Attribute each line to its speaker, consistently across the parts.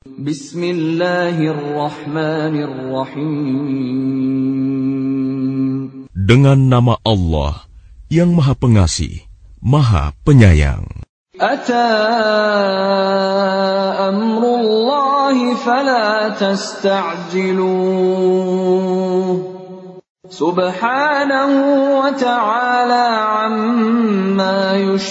Speaker 1: Bismillahirrahmanirrahim.
Speaker 2: Dengan nama Allah yang Maha Pengasih, Maha Penyayang.
Speaker 1: Ata amrullahi fala tasta'jiluh. Subhanahu wa ta'ala amma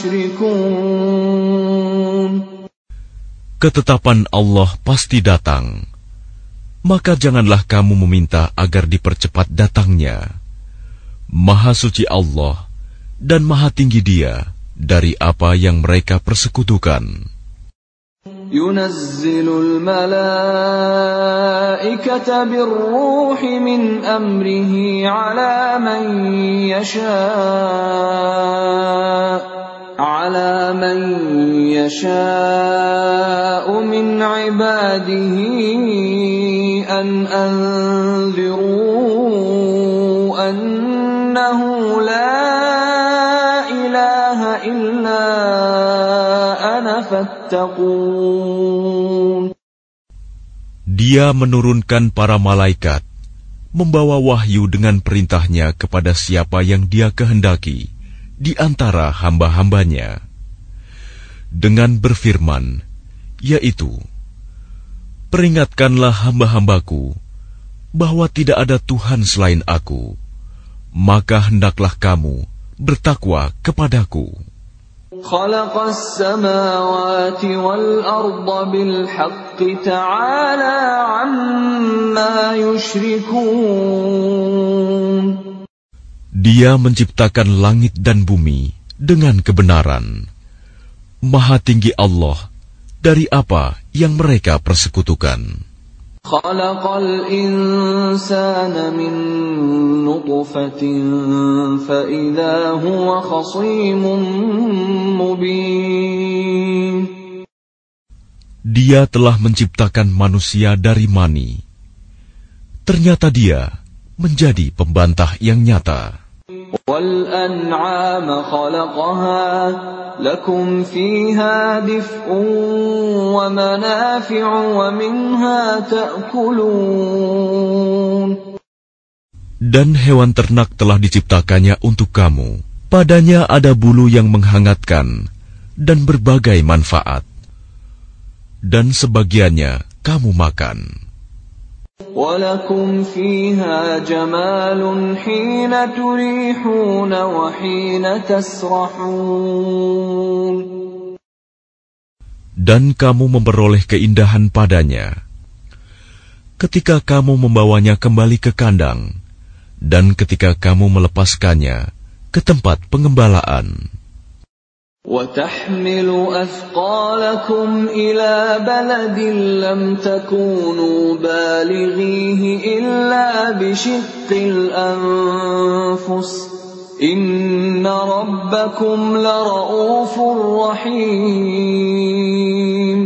Speaker 1: yushrikun.
Speaker 2: Ketetapan Allah pasti datang, maka janganlah kamu meminta agar dipercepat datangnya. Maha suci Allah dan maha tinggi Dia dari apa yang mereka persekutukan.
Speaker 1: Yunazzilul malaikata birruhi min amrihi ala man yasha'u min ibadihi an anziru annahu la ilaha illa ana fattaqun.
Speaker 2: Dia menurunkan para malaikat, membawa wahyu dengan perintahnya kepada siapa yang Dia kehendaki di antara hamba-hambanya, dengan berfirman, yaitu, peringatkanlah hamba-hambaku bahwa tidak ada Tuhan selain Aku, maka hendaklah kamu bertakwa kepadaku.
Speaker 1: Khalaqas samawati wal arda bil haqqi ta'ala amma yushrikun.
Speaker 2: Dia menciptakan langit dan bumi dengan kebenaran. Maha tinggi Allah dari apa yang mereka persekutukan.
Speaker 1: Khalaqal insana min nutfatin fa idza huwa khasimun mubin.
Speaker 2: Dia telah menciptakan manusia dari mani. Ternyata dia menjadi pembantah yang nyata.
Speaker 1: Wal an'ama khalaqaha lakum fiha dif'un wa manafi'u wa minha ta'kulun.
Speaker 2: Dan hewan ternak telah diciptakannya untuk kamu. Padanya ada bulu yang menghangatkan dan berbagai manfaat. Dan sebagiannya kamu makan.
Speaker 1: وَلَكُمْ فِيهَا جَمَالٌ حِينَ تُرِيحُونَ وَحِينَ تَسْرَحُونَ.
Speaker 2: Dan kamu memperoleh keindahan padanya ketika kamu membawanya kembali ke kandang dan ketika kamu melepaskannya ke tempat pengembalaan.
Speaker 1: وَتَحْمِلُ أَثْقَالَكُمْ إِلَى بَلَدٍ لَّمْ تَكُونُوا بَالِغِيهِ إِلَّا بِشِقِّ الْأَنفُسِ إِنَّ رَبَّكُمْ لَرَءُوفٌ رَّحِيمٌ.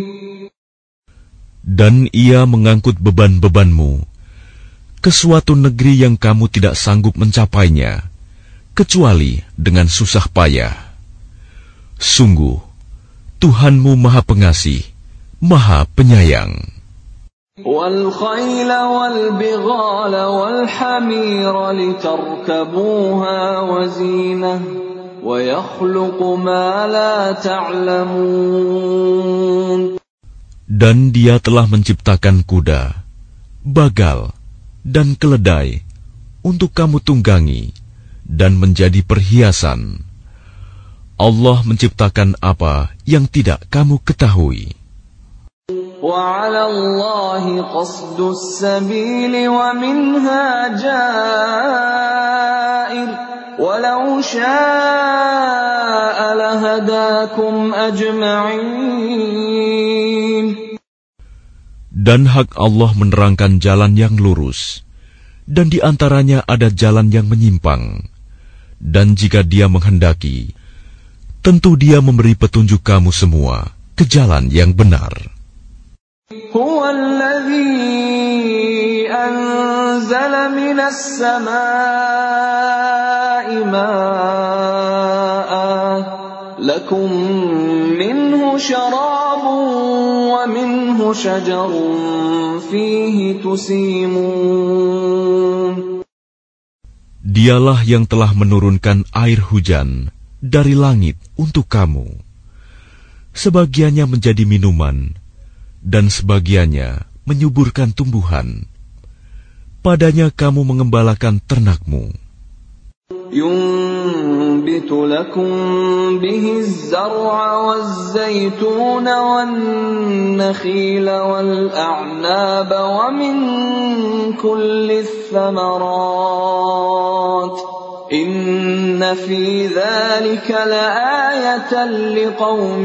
Speaker 2: Dan ia mengangkut beban-bebanmu ke suatu negeri yang kamu tidak sanggup mencapainya, kecuali dengan susah payah. Sungguh, Tuhanmu Maha Pengasih, Maha Penyayang.
Speaker 1: وَالْخَيْلَ وَالْبِغَالَ وَالْحَمِيرَ لِتَرْكَبُوهَا وَزِينَةً وَيَخْلُقُ مَا لَا تَعْلَمُونَ.
Speaker 2: Dan Dia telah menciptakan kuda, bagal, dan keledai untuk kamu tunggangi dan menjadi perhiasan. Allah menciptakan apa yang tidak kamu ketahui.
Speaker 1: وَعَلَى اللَّهِ قَصْدُ السَّبِيلِ وَمِنْهَا جَائِرٌ وَلَوْ شَاءَ لَهَدَاكُمْ أَجْمَعِينَ.
Speaker 2: Dan hak Allah menerangkan jalan yang lurus, dan di antaranya ada jalan yang menyimpang. Dan jika Dia menghendaki, tentu Dia memberi petunjuk kamu semua ke jalan yang benar.
Speaker 1: هو الذي أنزل من السماء ماء لكم منه شراب ومنه شجر فيه تسيمون.
Speaker 2: Dialah yang telah menurunkan air hujan dari langit untuk kamu. Sebagiannya menjadi minuman, dan sebagiannya menyuburkan tumbuhan. Padanya kamu mengembalakan ternakmu.
Speaker 1: ينبت لكم به الزرع والزيتون والنخيل والأعناب ومن كل الثمرات إن في ذلك لآية لقوم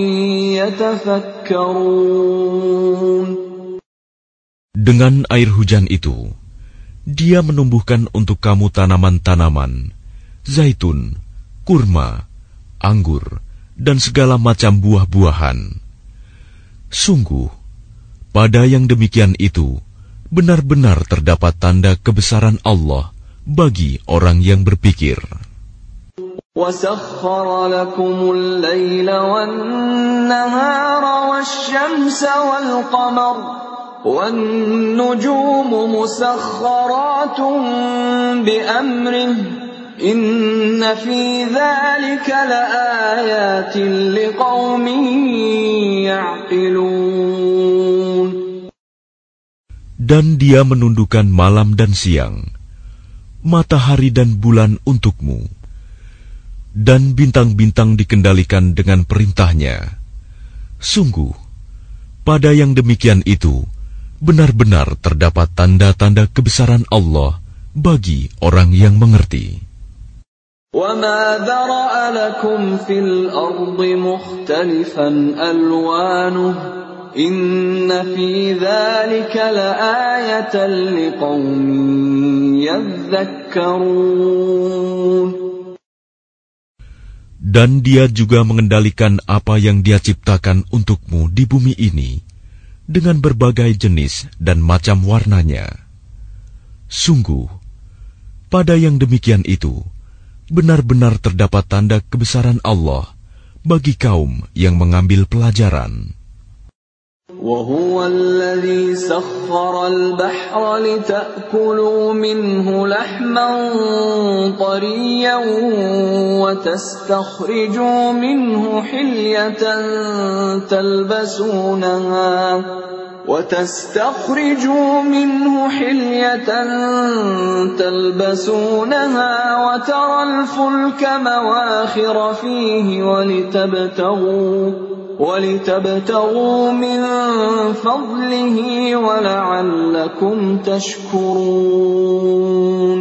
Speaker 1: يتفكرون.
Speaker 2: Dengan air hujan itu, Dia menumbuhkan untuk kamu tanaman-tanaman, zaitun, kurma, anggur, dan segala macam buah-buahan. Sungguh, pada yang demikian itu, benar-benar terdapat tanda kebesaran Allah bagi orang yang berpikir.
Speaker 1: وَسَخَّرَ لَكُمُ اللَّيْلَ وَالنَّهَارَ وَالشَّمْسَ وَالْقَمَرَ وَالنُّجُومُ مُسَخَّرَاتٌ بِأَمْرِهِ إِنَّ فِي ذَلِكَ لَآيَاتٍ لِقَوْمٍ يَعْقِلُونَ.
Speaker 2: Dan Dia menundukkan malam dan siang, matahari dan bulan untukmu, dan bintang-bintang dikendalikan dengan perintahnya. Sungguh, pada yang demikian itu, benar-benar terdapat tanda-tanda kebesaran Allah bagi orang yang mengerti.
Speaker 1: وَمَا ذَرَأَ لَكُمْ فِي الْأَرْضِ مُخْتَلِفًا أَلْوَانُهُ إِنَّ فِي ذَلِكَ لَآيَةً لِقَوْمٍ يَذَّكَّرُونَ.
Speaker 2: Dan Dia juga mengendalikan apa yang Dia ciptakan untukmu di bumi ini dengan berbagai jenis dan macam warnanya. Sungguh, pada yang demikian itu, benar-benar terdapat tanda kebesaran Allah bagi kaum yang mengambil pelajaran.
Speaker 1: وَهُوَ الَّذِي سَخَّرَ الْبَحْرَ لِتَأْكُلُوا مِنْهُ لَحْمًا طَرِيًّا وَتَسْتَخْرِجُوا مِنْهُ حِلْيَةً تَلْبَسُونَهَا وَتَرَى الْفُلْكَ مَوَاخِرَ فِيهِ وَلِتَبْتَغُوا مِنْ فَضْلِهِ وَلَعَلَّكُمْ تَشْكُرُونَ.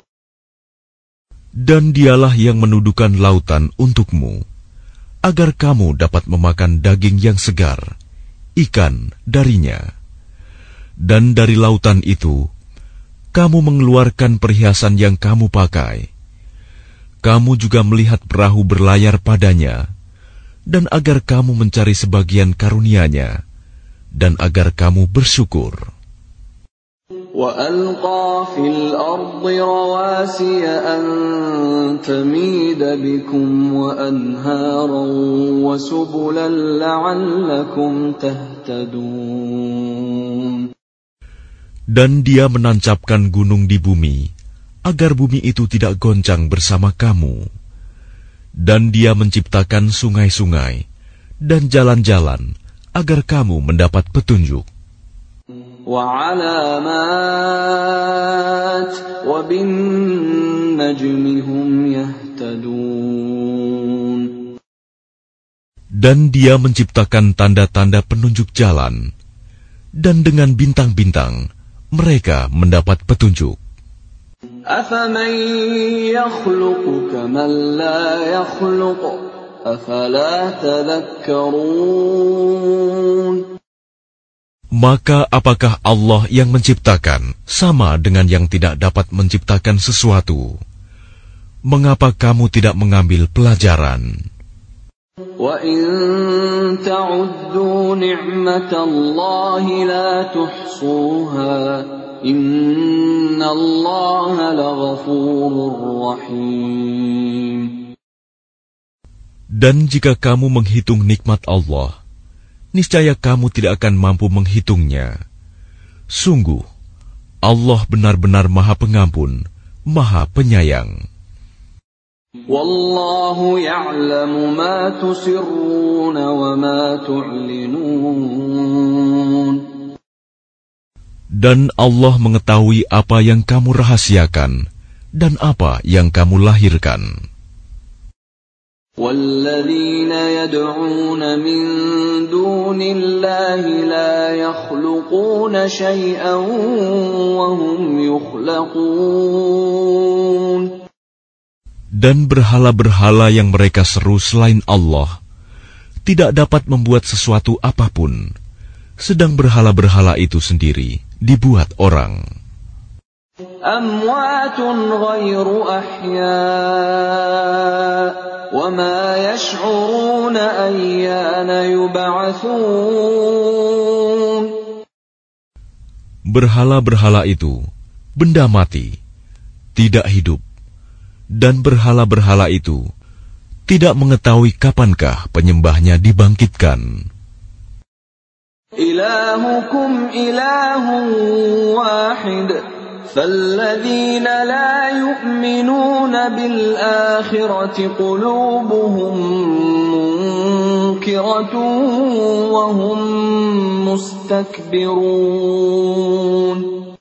Speaker 2: Dan Dialah yang menundukkan lautan untukmu, agar kamu dapat memakan daging yang segar, ikan darinya. Dan dari lautan itu, kamu mengeluarkan perhiasan yang kamu pakai. Kamu juga melihat perahu berlayar padanya, dan agar kamu mencari sebagian karunia-Nya, dan agar kamu bersyukur.
Speaker 1: وَأَلْقَى فِي الْأَرْضِ رَوَاسِيَ أَن تَمِيدَ بِكُمْ وَأَنْهَارًا وَسُبُلًا لَعَلَّكُمْ تَهْتَدُونَ.
Speaker 2: Dan Dia menancapkan gunung di bumi, agar bumi itu tidak goncang bersama kamu. Dan Dia menciptakan sungai-sungai dan jalan-jalan agar kamu mendapat petunjuk.
Speaker 1: وَعَلَامَاتٍ وَبِالنَّجْمِ هُمْ يَهْتَدُونَ.
Speaker 2: Dan Dia menciptakan tanda-tanda penunjuk jalan, dan dengan bintang-bintang mereka mendapat petunjuk.
Speaker 1: أَفَمَن يَخْلُقُ كَمَن لَّا يَخْلُقُ أَفَلَا تَذَكَّرُونَ.
Speaker 2: Maka apakah Allah yang menciptakan sama dengan yang tidak dapat menciptakan sesuatu? Mengapa kamu tidak mengambil pelajaran?
Speaker 1: وَإِن تَعُدُّوا نِعْمَةَ اللَّهِ لَا تُحْصُوهَا إِنَّ اللَّهَ لَغَفُورٌ رَّحِيمٌ.
Speaker 2: Dan jika kamu menghitung nikmat Allah, niscaya kamu tidak akan mampu menghitungnya. Sungguh, Allah benar-benar Maha Pengampun, Maha Penyayang.
Speaker 1: Wallahu ya'lamu ma tusirruna wa ma tu'linun.
Speaker 2: Dan Allah mengetahui apa yang kamu rahasiakan dan apa yang kamu lahirkan.
Speaker 1: وَالَّذِينَ يَدْعُونَ مِن دُونِ اللَّهِ لَا يَخْلُقُونَ شَيْئًا وَهُمْ يُخْلَقُونَ.
Speaker 2: Dan berhala-berhala yang mereka seru selain Allah tidak dapat membuat sesuatu apapun, sedang berhala-berhala itu sendiri dibuat orang.
Speaker 1: أَمْوَاتٌ غَيْرُ أَحْيَاءٍ وَمَا يَشْعُرُونَ أَيَّانَ يُبْعَثُونَ.
Speaker 2: Berhala-berhala itu benda mati, tidak hidup, dan berhala-berhala itu tidak mengetahui kapankah penyembahnya dibangkitkan.
Speaker 1: إِلَٰهُكُمْ إِلَٰهٌ وَاحِدٌ فَالَّذِينَ لَا يُؤْمِنُونَ بِالْآخِرَةِ قُلُوبُهُم مُّنكِرَةٌ وَهُم مُّسْتَكْبِرُونَ.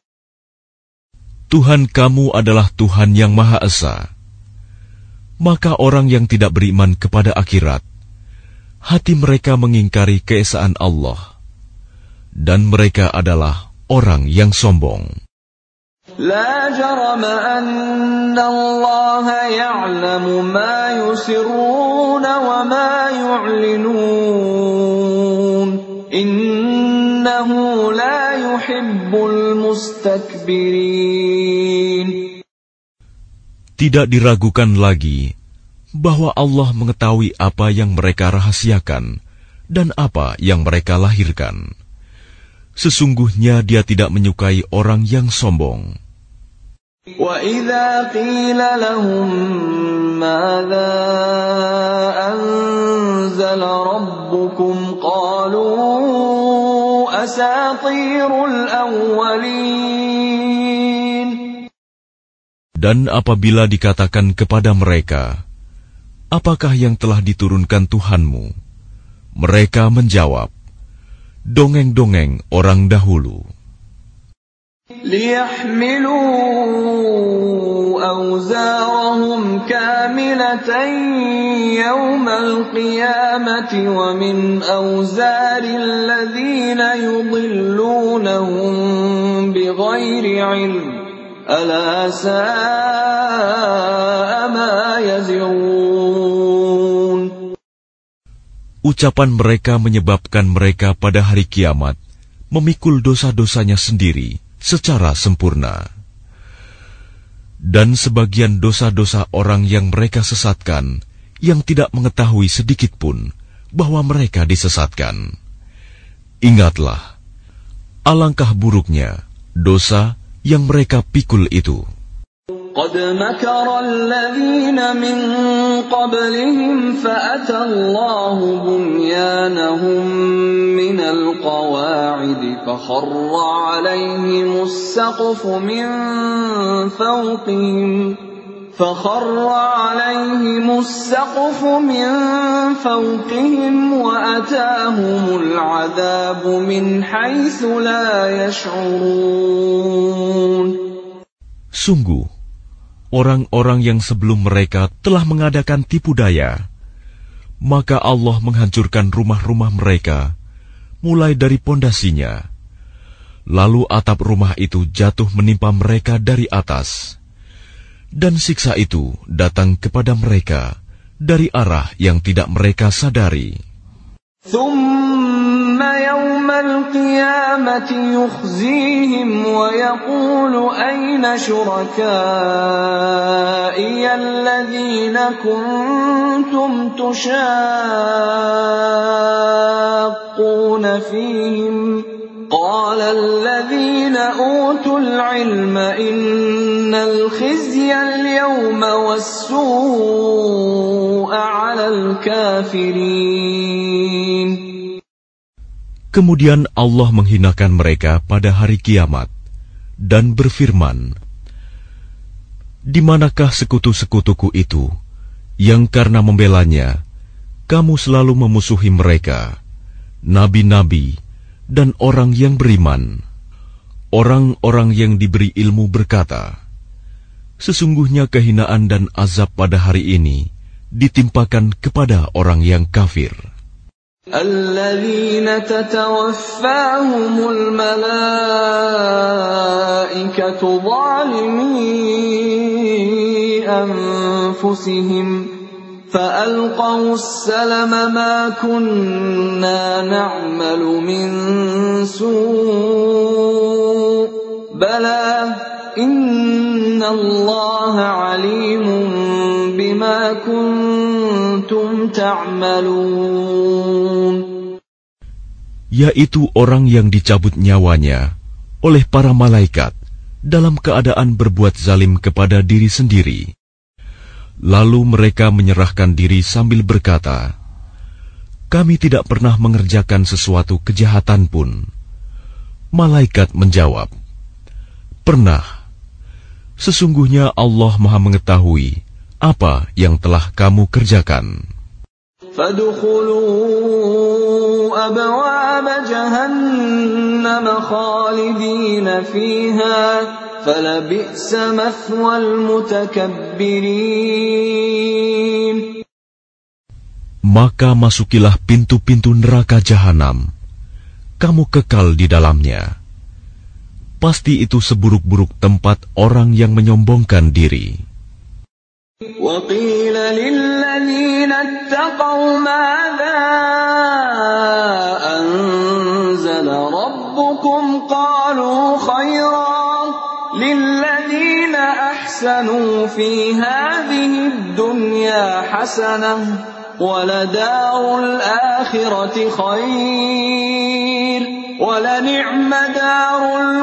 Speaker 2: Tuhan kamu adalah Tuhan yang Maha Esa. Maka orang yang tidak beriman kepada akhirat, hati mereka mengingkari keesaan Allah, dan mereka adalah orang yang sombong.
Speaker 1: لا جرم أن الله يعلم ما يسرون وما يعلنون إنه لا يحب المستكبرين.
Speaker 2: Tidak diragukan lagi bahwa Allah mengetahui apa yang mereka rahasiakan dan apa yang mereka lahirkan. Sesungguhnya Dia tidak menyukai orang yang sombong.
Speaker 1: وَإِذَا قِيلَ لَهُم مَّاذَا أَنزَلَ رَبُّكُمْ قَالُوا أَسَاطِيرُ الْأَوَّلِينَ.
Speaker 2: Dan apabila dikatakan kepada mereka, apakah yang telah diturunkan Tuhanmu? Mereka menjawab, dongeng-dongeng orang dahulu.
Speaker 1: لِيَحْمِلُوا أَوْزَارَهُمْ كَامِلَةً يَوْمَ الْقِيَامَةِ وَمِنْ أَوْزَارِ الَّذِينَ يُضِلُّونَهُم بِغَيْرِ عِلْمٍ أَلَا سَاءَ مَا يَزِرُونَ.
Speaker 2: Ucapan mereka menyebabkan mereka pada hari kiamat memikul dosa-dosanya sendiri secara sempurna. Dan sebagian dosa-dosa orang yang mereka sesatkan, yang tidak mengetahui sedikit pun bahwa mereka disesatkan. Ingatlah, alangkah buruknya dosa yang mereka pikul itu.
Speaker 1: قد مكر الذين من قبلهم فأتى الله بنيانهم من القواعد فخر عليهم السقف من فوقهم وأتاهم العذاب من حيث لا يشعرون.
Speaker 2: Sungguh, orang-orang yang sebelum mereka telah mengadakan tipu daya, maka Allah menghancurkan rumah-rumah mereka, mulai dari pondasinya. Lalu atap rumah itu jatuh menimpa mereka dari atas, dan siksa itu datang kepada mereka dari arah yang tidak mereka sadari.
Speaker 1: ثم يوم القيامة يخزيهم ويقول أين شركائي الذين كنتم تشاقون فيهم قال الذين أوتوا العلم إن الخزي اليوم والسوء على الكافرين.
Speaker 2: Kemudian Allah menghinakan mereka pada hari kiamat dan berfirman, "Di manakah sekutu-sekutuku itu yang karena membelanya kamu selalu memusuhi mereka, nabi-nabi dan orang yang beriman?" Orang-orang yang diberi ilmu berkata, "Sesungguhnya kehinaan dan azab pada hari ini ditimpakan kepada orang yang kafir."
Speaker 1: الذين تتوفاهم الملائكة ظالمي أنفسهم فألقوا السلم ما كنا نعمل من سوء بلى إن الله عليم بما كنتم تعملون.
Speaker 2: Yaitu orang yang dicabut nyawanya oleh para malaikat dalam keadaan berbuat zalim kepada diri sendiri. Lalu mereka menyerahkan diri sambil berkata, "Kami tidak pernah mengerjakan sesuatu kejahatan pun." Malaikat menjawab, "Pernah. Sesungguhnya Allah Maha mengetahui apa yang telah kamu kerjakan."
Speaker 1: فَادْخُلُوا أَبْوَابَ جَهَنَّمَ خَالِدِينَ فِيهَا فَلَبِئْسَ مَثْوَى الْمُتَكَبِّرِينَ.
Speaker 2: Maka masukilah pintu-pintu neraka jahanam. Kamu kekal di dalamnya. Pasti itu seburuk-buruk tempat orang yang menyombongkan diri.
Speaker 1: وَقِيلَ لِلَّذِينَ اتَّقَوْا مَاذَا أَنزَلَ رَبُّكُمْ قَالُوا خَيْرًا لِلَّذِينَ أَحْسَنُوا فِي هَذِهِ الدُّنْيَا حَسَنَةٌ وَلَدَارُ الْآخِرَةِ خَيْرٌ وَلَنِعْمَ دَارُ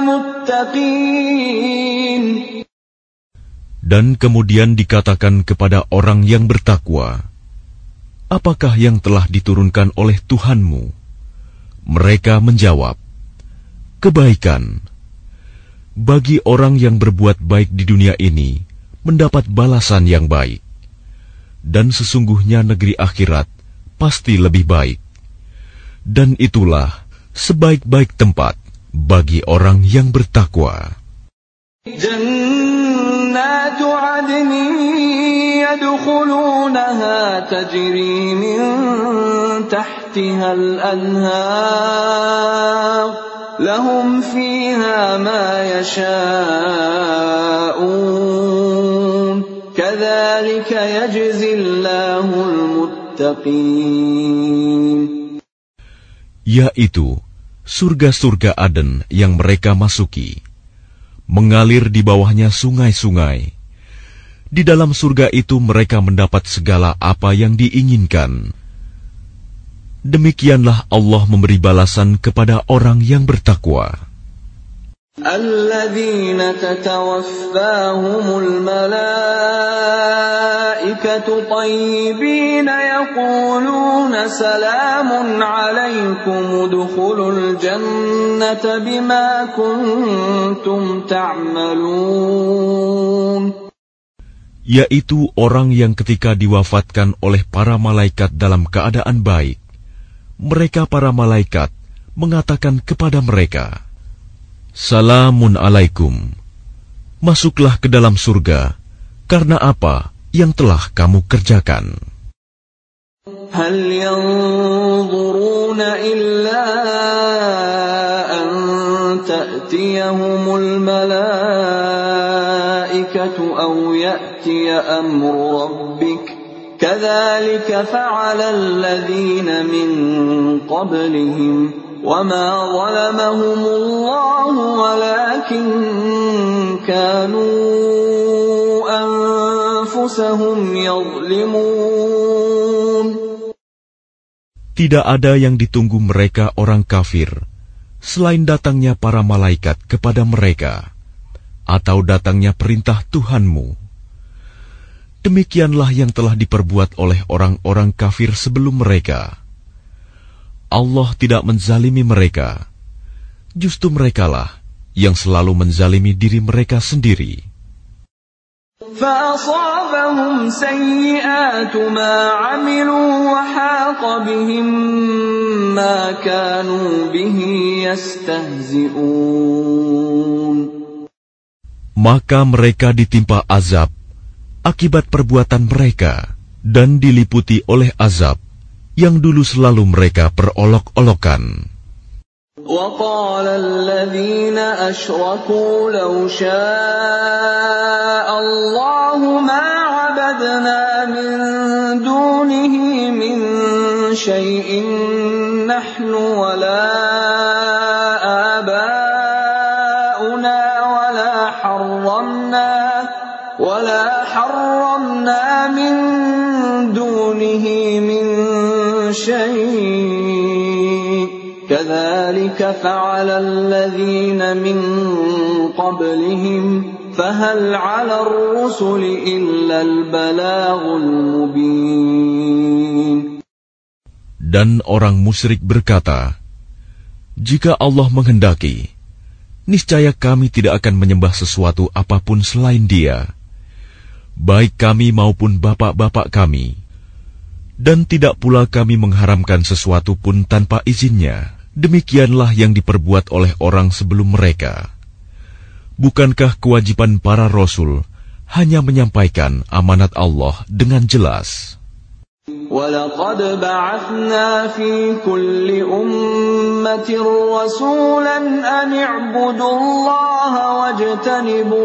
Speaker 1: الْمُتَّقِينَ.
Speaker 2: Dan kemudian dikatakan kepada orang yang bertakwa, "Apakah yang telah diturunkan oleh Tuhanmu?" Mereka menjawab, "Kebaikan." Bagi orang yang berbuat baik di dunia ini, mendapat balasan yang baik. Dan sesungguhnya negeri akhirat pasti lebih baik. Dan itulah sebaik-baik tempat bagi orang yang bertakwa.
Speaker 1: جنات عدن يدخلونها تجري من تحتها الأنهار لهم فيها ما يشاءون كذلك يجزي الله المتقين.
Speaker 2: Yaitu surga-surga Aden yang mereka masuki. Mengalir di bawahnya sungai-sungai. Di dalam surga itu mereka mendapat segala apa yang diinginkan. Demikianlah Allah memberi balasan kepada orang yang bertakwa.
Speaker 1: الذين تتوفاهم الملائكة طيبين يقولون سلام عليكم ادخلوا الجنة بما كنتم تعملون.
Speaker 2: Yaitu orang yang ketika diwafatkan oleh para malaikat dalam keadaan baik, mereka para malaikat mengatakan kepada mereka, "Salamun alaikum, masuklah ke dalam surga, karena apa yang telah kamu kerjakan."
Speaker 1: هل ينظرون إلا أن تأتيهم الملائكة أو يأتي أمر ربك كذلك فعل الذين من قبلهم وما ظلمهم الله ولكن كانوا أنفسهم يظلمون.
Speaker 2: Tidak ada yang ditunggu mereka orang kafir selain datangnya para malaikat kepada mereka atau datangnya perintah Tuhanmu. Demikianlah yang telah diperbuat oleh orang-orang kafir sebelum mereka. Allah tidak menzalimi mereka. Justru merekalah yang selalu menzalimi diri mereka sendiri.
Speaker 1: فَأَصَابَهُمْ سَيِّئَاتُ مَا عَمِلُوا وَحَاقَ بِهِم مَّا كَانُوا بِهِ يَسْتَهْزِئُونَ.
Speaker 2: Maka mereka ditimpa azab akibat perbuatan mereka dan diliputi oleh azab yang dulu selalu mereka perolok-olokan.
Speaker 1: وَقَالَ الَّذِينَ أَشْرَكُوا لَوْ شَاءَ اللَّهُ مَا عَبَدْنَا مِن دُونِهِ مِن شَيْءٍ نَّحْنُ وَلَا آبَاؤُنَا وَلَا حَرَّمْنَا مِن دُونِهِ مِن شَيْءٍ كَذَلِكَ فَعَلَ الَّذِينَ مِن قَبْلِهِمْ فَهَلْ عَلَى الرُّسُلِ إِلَّا الْبَلَاغُ الْمُبِينُ.
Speaker 2: Dan orang musyrik berkata, jika Allah menghendaki, niscaya kami tidak akan menyembah sesuatu apapun selain Dia, baik kami maupun bapak-bapak kami, dan tidak pula kami mengharamkan sesuatu pun tanpa izinnya. Demikianlah yang diperbuat oleh orang sebelum mereka. Bukankah kewajiban para rasul hanya menyampaikan amanat Allah dengan jelas?
Speaker 1: وَلَقَدْ بَعَثْنَا فِي كُلِّ أُمَّةٍ رَّسُولًا أَنِ اعْبُدُوا اللَّهَ وَاجْتَنِبُوا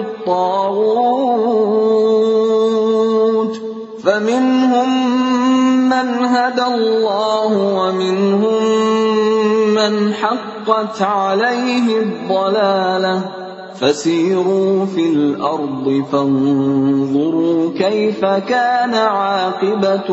Speaker 1: الطَّاغُوتَ فَمِنْهُم مَّنْ هَدَى اللَّهُ وَمِنْهُم مَّنْ حَقَّتْ عَلَيْهِ الضَّلَالَةُ فَسِيرُوا فِي الْأَرْضِ فَانظُرُوا كَيْفَ كَانَ عَاقِبَةُ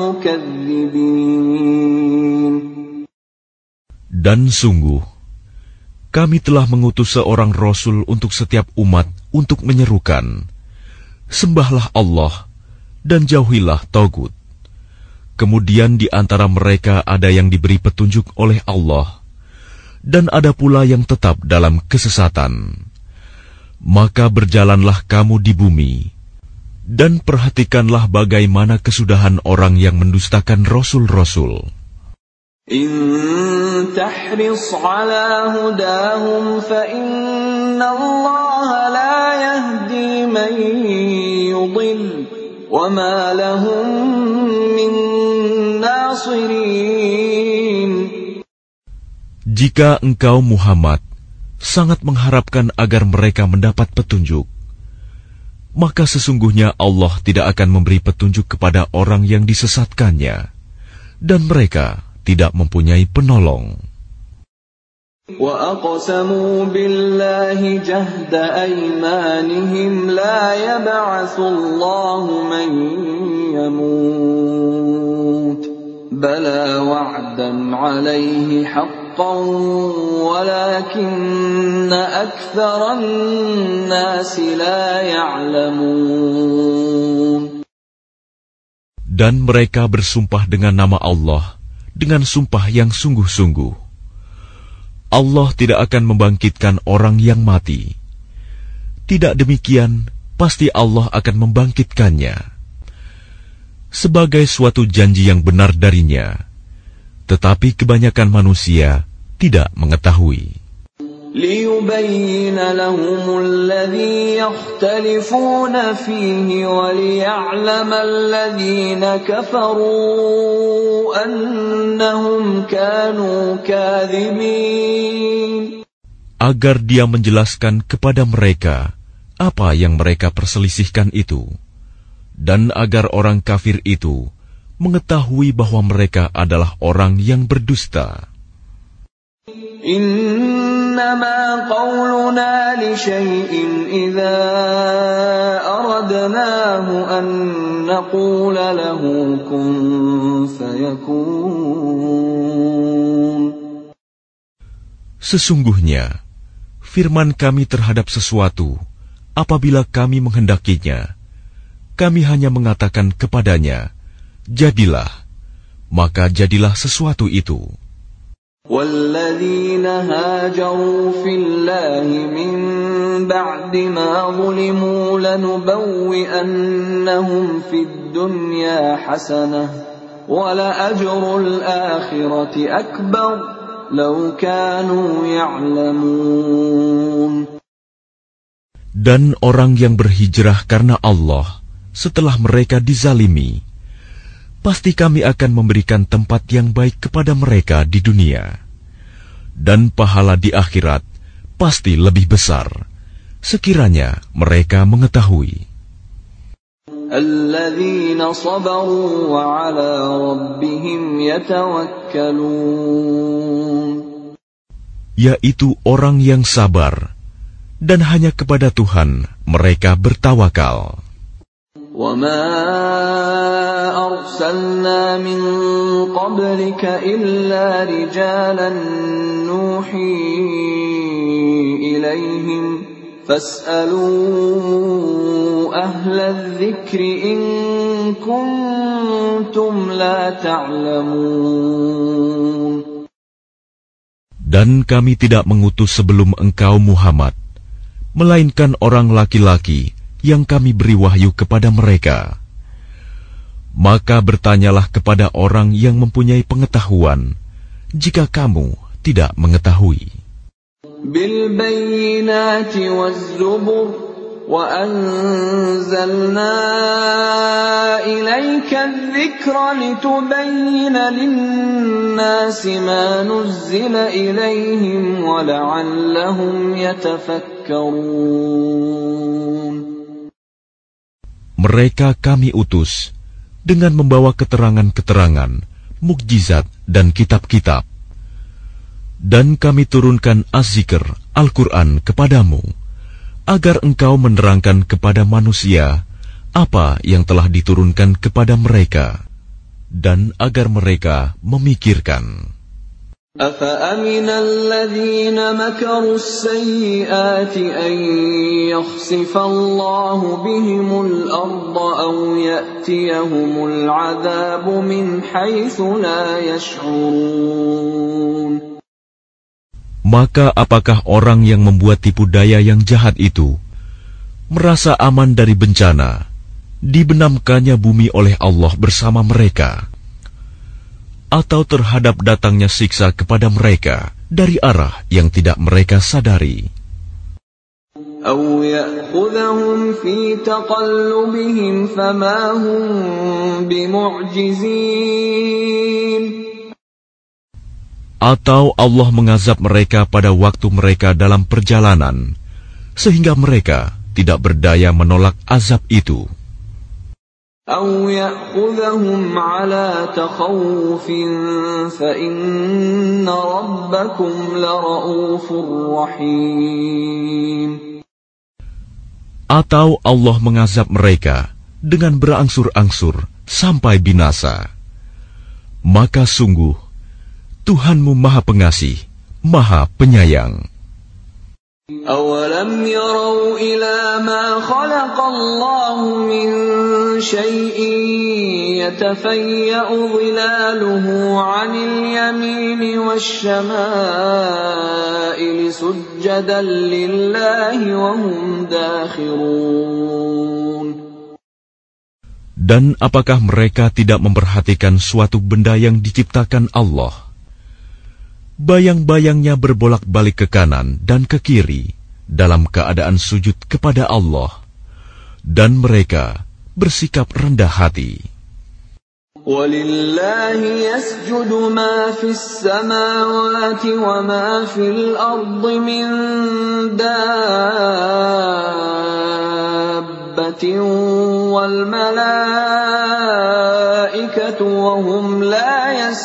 Speaker 1: الْمُكَذِّبِينَ.
Speaker 2: Dan sungguh, kami telah mengutus seorang Rasul untuk setiap umat untuk menyerukan, sembahlah Allah dan jauhilah Tagut. Kemudian di antara mereka ada yang diberi petunjuk oleh Allah, dan ada pula yang tetap dalam kesesatan. Maka berjalanlah kamu di bumi, dan perhatikanlah bagaimana kesudahan orang yang mendustakan Rasul-Rasul.
Speaker 1: إن تحرص على هداهم فإن الله لا يهدي من يضل وما لهم من ناصرين.
Speaker 2: Jika engkau Muhammad sangat mengharapkan agar mereka mendapat petunjuk, maka sesungguhnya Allah tidak akan memberi petunjuk kepada orang yang disesatkannya, dan mereka tidak mempunyai penolong.
Speaker 1: وَأَقْسَمُوا بِاللَّهِ جَهْدَ أَيْمَانِهِمْ لَا يَبْعَثُ اللَّهُ مَن يَمُوتُ بَلَى وَعْدًا عَلَيْهِ حَقًّا وَلَكِنَّ أَكْثَرَ النَّاسِ لَا يَعْلَمُونَ.
Speaker 2: Dan mereka bersumpah dengan nama Allah dengan sumpah yang sungguh-sungguh. Allah tidak akan membangkitkan orang yang mati. Tidak demikian, pasti Allah akan membangkitkannya sebagai suatu janji yang benar darinya. Tetapi kebanyakan manusia tidak mengetahui.
Speaker 1: لِيُبَيِّنَ لَهُمُ الَّذِي يَخْتَلِفُونَ فِيهِ وَلِيَعْلَمَ الَّذِينَ كَفَرُوا أَنَّهُمْ كَانُوا كَاذِبِينَ.
Speaker 2: Agar Dia menjelaskan kepada mereka apa yang mereka perselisihkan itu, dan agar orang kafir itu mengetahui bahwa mereka adalah orang yang berdusta.
Speaker 1: إنما قولنا لشيء إذا أردناه أن نقول له كن فيكون.
Speaker 2: Sesungguhnya, firman kami terhadap sesuatu, apabila kami menghendakinya, kami hanya mengatakan kepadanya, jadilah, maka jadilah sesuatu itu.
Speaker 1: وَالَّذِينَ هَاجَرُوا فِي اللَّهِ مِن بَعْدِ مَا ظُلِمُوا لَنُبَوِّئَنَّهُمْ فِي الدُّنْيَا حَسَنَةً وَلَأَجْرُ الْآخِرَةِ أَكْبَرُ لَوْ كَانُوا يَعْلَمُونَ.
Speaker 2: Dan orang yang berhijrah karena Allah setelah mereka dizalimi, pasti kami akan memberikan tempat yang baik kepada mereka di dunia, dan pahala di akhirat pasti lebih besar, sekiranya mereka mengetahui.
Speaker 1: Alladzina sabaru wa ala rabbihim yatawakkalun.
Speaker 2: Yaitu orang yang sabar, dan hanya kepada Tuhan mereka bertawakal.
Speaker 1: وَمَا أَرْسَلْنَا مِن قَبْلِكَ إِلَّا رِجَالًا نُوحِي إِلَيْهِمْ فَاسْأَلُوا أَهْلَ الذِّكْرِ إِن كُنتُمْ لَا تَعْلَمُونَ.
Speaker 2: Dan kami tidak mengutus sebelum engkau Muhammad, melainkan orang laki-laki yang kami beri wahyu kepada mereka. Maka bertanyalah kepada orang yang mempunyai pengetahuan, jika kamu tidak mengetahui.
Speaker 1: Bil bayyinati waz-zubur wa anzalna ilaika adh-dhikra litubayyina lin-nasi ma nuzzila ilayhim wa la'allahum yatafakkarun.
Speaker 2: Mereka kami utus dengan membawa keterangan-keterangan, mukjizat dan kitab-kitab. Dan kami turunkan Az-Zikr, Al-Quran kepadamu, agar engkau menerangkan kepada manusia apa yang telah diturunkan kepada mereka, dan agar mereka memikirkan.
Speaker 1: أَفَأَمِنَ الَّذِينَ مَكَرُوا السَّيِّئَاتِ أَن يَخْسِفَ اللَّهُ بِهِمُ الْأَرْضَ أَوْ يَأْتِيَهُمُ الْعَذَابُ مِنْ حَيْثُ لَا يَشْعُرُونَ.
Speaker 2: Maka apakah orang yang membuat tipu daya yang jahat itu merasa aman dari bencana, dibenamkannya bumi oleh Allah bersama mereka, atau terhadap datangnya siksa kepada mereka dari arah yang tidak mereka sadari?
Speaker 1: أَوْ يَأْخُذَهُمْ فِي تَقَلُّبِهِمْ فَمَا هُمْ بِمُعْجِزِينَ.
Speaker 2: Atau Allah mengazab mereka pada waktu mereka dalam perjalanan, sehingga mereka tidak berdaya menolak azab itu.
Speaker 1: أَوْ يَأْخُذَهُمْ عَلَى تَخَوُّفٍ فَإِنَّ رَبَّكُمْ لَرَءُوفٌ رَحِيمٌ.
Speaker 2: Atau Allah mengazab mereka dengan berangsur-angsur sampai binasa. Maka sungguh Tuhanmu Maha Pengasih, Maha Penyayang.
Speaker 1: أَوَلَمْ يَرَوْا إِلَى مَا خَلَقَ اللَّهُ مِنْ شَيْءٍ يَتَفَيَّأُ ظِلَالُهُ عَنِ الْيَمِينِ وَالشَّمَائِلِ سُجَّدًا لِلَّهِ وَهُمْ دَاخِرُونَ.
Speaker 2: Dan apakah mereka tidak memperhatikan suatu benda yang diciptakan Allah? Bayang-bayangnya berbolak-balik ke kanan dan ke kiri dalam keadaan sujud kepada Allah, dan mereka bersikap rendah hati.
Speaker 1: وَلِلَّهِ يَسْجُدُ مَا فِي السَّمَاوَاتِ وَمَا فِي الْأَرْضِ مِنْ دَابَّةٍ وَالْمَلَائِكَةُ وَهُمْ لَا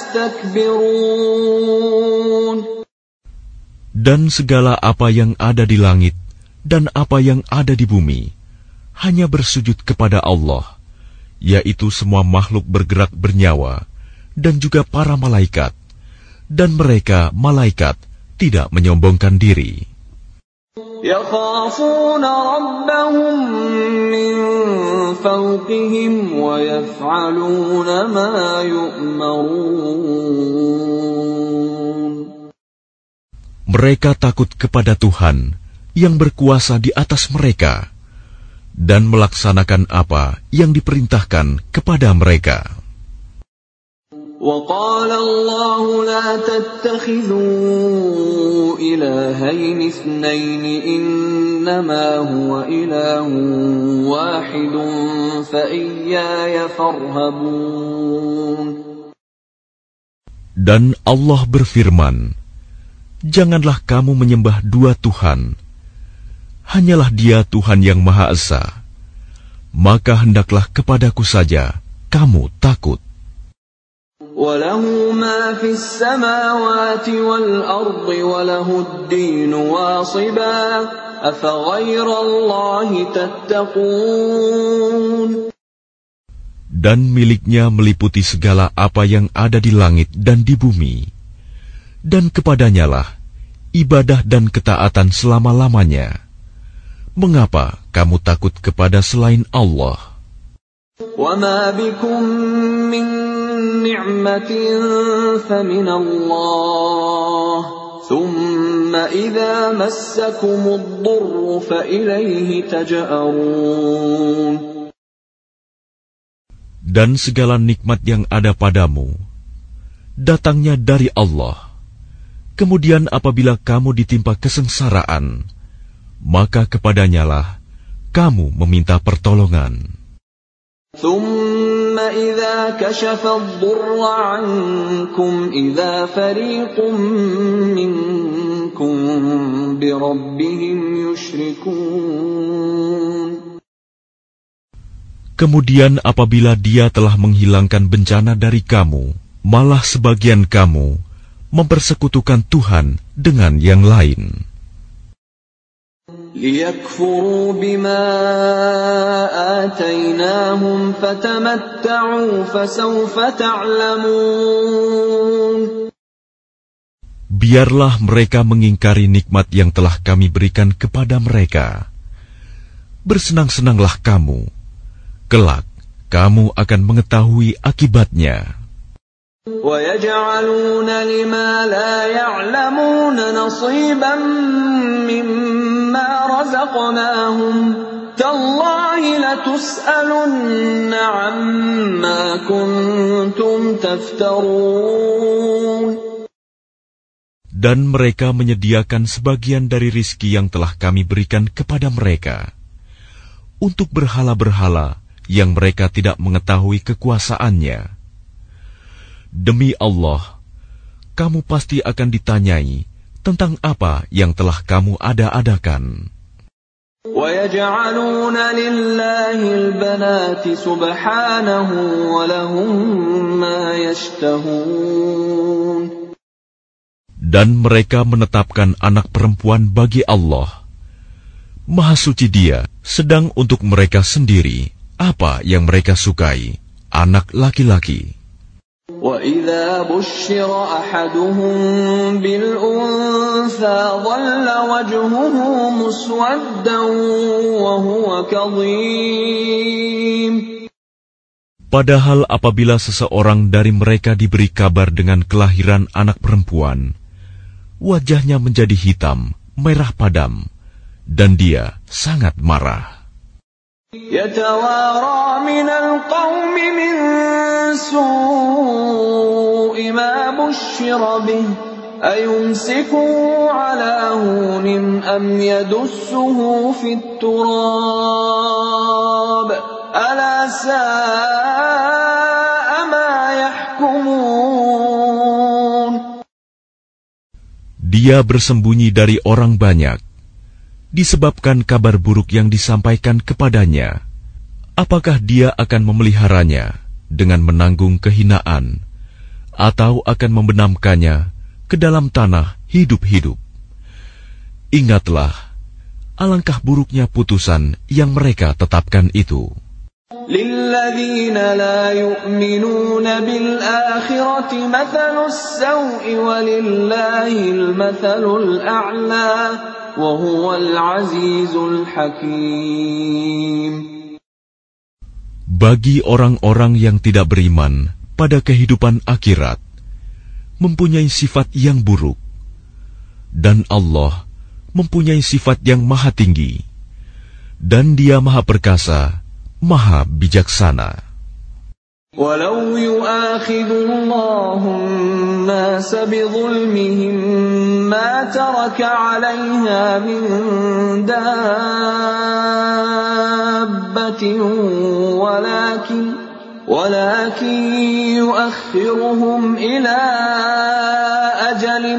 Speaker 1: يَسْتَكْبِرُونَ.
Speaker 2: Dan segala apa yang ada di langit dan apa yang ada di bumi hanya bersujud kepada Allah, yaitu semua makhluk bergerak bernyawa dan juga para malaikat, dan mereka malaikat tidak menyombongkan diri.
Speaker 1: يَخَافُونَ رَبَّهُم مِّن فَوْقِهِمْ وَيَفْعَلُونَ مَا يُؤْمَرُونَ.
Speaker 2: Mereka takut kepada Tuhan yang berkuasa di atas mereka dan melaksanakan apa yang diperintahkan kepada mereka.
Speaker 1: وقال الله لا تتخذوا إلهين اثنين إنما هو إله واحد فإياي فارهبون.
Speaker 2: Dan Allah berfirman, janganlah kamu menyembah dua Tuhan, hanyalah Dia Tuhan yang Maha Esa, maka hendaklah kepadaku saja kamu takut.
Speaker 1: وَلَهُ مَا فِي السَّمَاوَاتِ وَالْأَرْضِ وَلَهُ الدِّينُ وَاصِبًا أَفَغَيْرَ اللَّهِ تَتَّقُونَ.
Speaker 2: Dan miliknya meliputi segala apa yang ada di langit dan di bumi, dan kepadanyalah ibadah dan ketaatan selama-lamanya. Mengapa kamu takut kepada selain Allah?
Speaker 1: وَمَا بِكُم مِّن نِّعْمَةٍ فَمِنَ اللَّهِ ثُمَّ إِذَا مَسَّكُمُ الضُّرُّ فَإِلَيْهِ تَجْأَرُونَ.
Speaker 2: Dan segala nikmat yang ada padamu datangnya dari Allah. Kemudian apabila kamu ditimpa kesengsaraan, maka kepadanyalah kamu meminta pertolongan.
Speaker 1: ثُمَّ إِذَا كَشَفَ الضُّرَّ عَنكُمْ إِذَا فَرِيقٌ مِّنكُم بِرَبِّهِمْ يُشْرِكُونَ.
Speaker 2: Kemudian apabila Dia telah menghilangkan bencana dari kamu, malah sebagian kamu mempersekutukan Tuhan dengan yang lain.
Speaker 1: لِيَكْفُرُوا بِمَا آتَيْنَاهُمْ فَتَمَتَّعُوا فَسَوْفَ تَعْلَمُونَ.
Speaker 2: Biarlah mereka mengingkari nikmat yang telah kami berikan kepada mereka. Bersenang-senanglah kamu, kelak kamu akan mengetahui akibatnya.
Speaker 1: وَيَجْعَلُونَ لِمَا لَا يَعْلَمُونَ نَصِيبًا مِّمَّا رَزَقْنَاهُمْ تَاللَّهِ لَتُسْأَلُنَّ عَمَّا كُنتُمْ تَفْتَرُونَ.
Speaker 2: Dan mereka menyediakan sebagian dari rizki yang telah kami berikan kepada mereka untuk berhala-berhala yang mereka tidak mengetahui kekuasaannya. Demi Allah, kamu pasti akan ditanyai tentang apa yang telah kamu ada-adakan.
Speaker 1: وَيَجْعَلُونَ لِلَّهِ الْبَنَاتِ سُبْحَانَهُ وَلَهُم مَّا يَشْتَهُونَ.
Speaker 2: Dan mereka menetapkan anak perempuan bagi Allah. Maha suci Dia, sedang untuk mereka sendiri apa yang mereka sukai, anak laki-laki.
Speaker 1: وَإِذَا بُشِّرَ أَحَدُهُم بِالْأُنثَىٰ ظَلَّ وَجْهُهُ مُسْوَدًّا وَهُوَ كَظِيمٌ.
Speaker 2: Padahal apabila seseorang dari mereka diberi kabar dengan kelahiran anak perempuan, wajahnya menjadi hitam, merah padam, dan dia sangat marah.
Speaker 1: يَتَوَارَىٰ مِنَ الْقَوْمِ مِن سُوءِ مَا بُشِّرَ بِهِ أَيُمْسِكُهُ عَلَىٰ هُونٍ أَمْ يَدُسُّهُ فِي التُّرَابِ أَلَا سَاءَ مَا يَحْكُمُونَ.
Speaker 2: Dia bersembunyi dari orang banyak disebabkan kabar buruk yang disampaikan kepadanya. Apakah dia akan memeliharanya dengan menanggung kehinaan, atau akan membenamkannya ke dalam tanah hidup-hidup? Ingatlah, alangkah buruknya putusan yang mereka tetapkan itu.
Speaker 1: لِلَّذِينَ لَا يُؤْمِنُونَ بِالْآخِرَةِ مَثَلُ السَّوْءِ وَلِلَّهِ الْمَثَلُ الْأَعْلَى وَهُوَ الْعَزِيزُ الْحَكِيمُ.
Speaker 2: Bagi orang-orang yang tidak beriman pada kehidupan akhirat, mempunyai sifat yang buruk, Dan Allah mempunyai sifat yang maha tinggi, dan Dia maha perkasa, maha bijaksana.
Speaker 1: Walau yu'akhidhu Allahu an-nasa bidzulmihim ma taraka 'alayha min dabbatin walakin yu'akhiruhum ila ajalin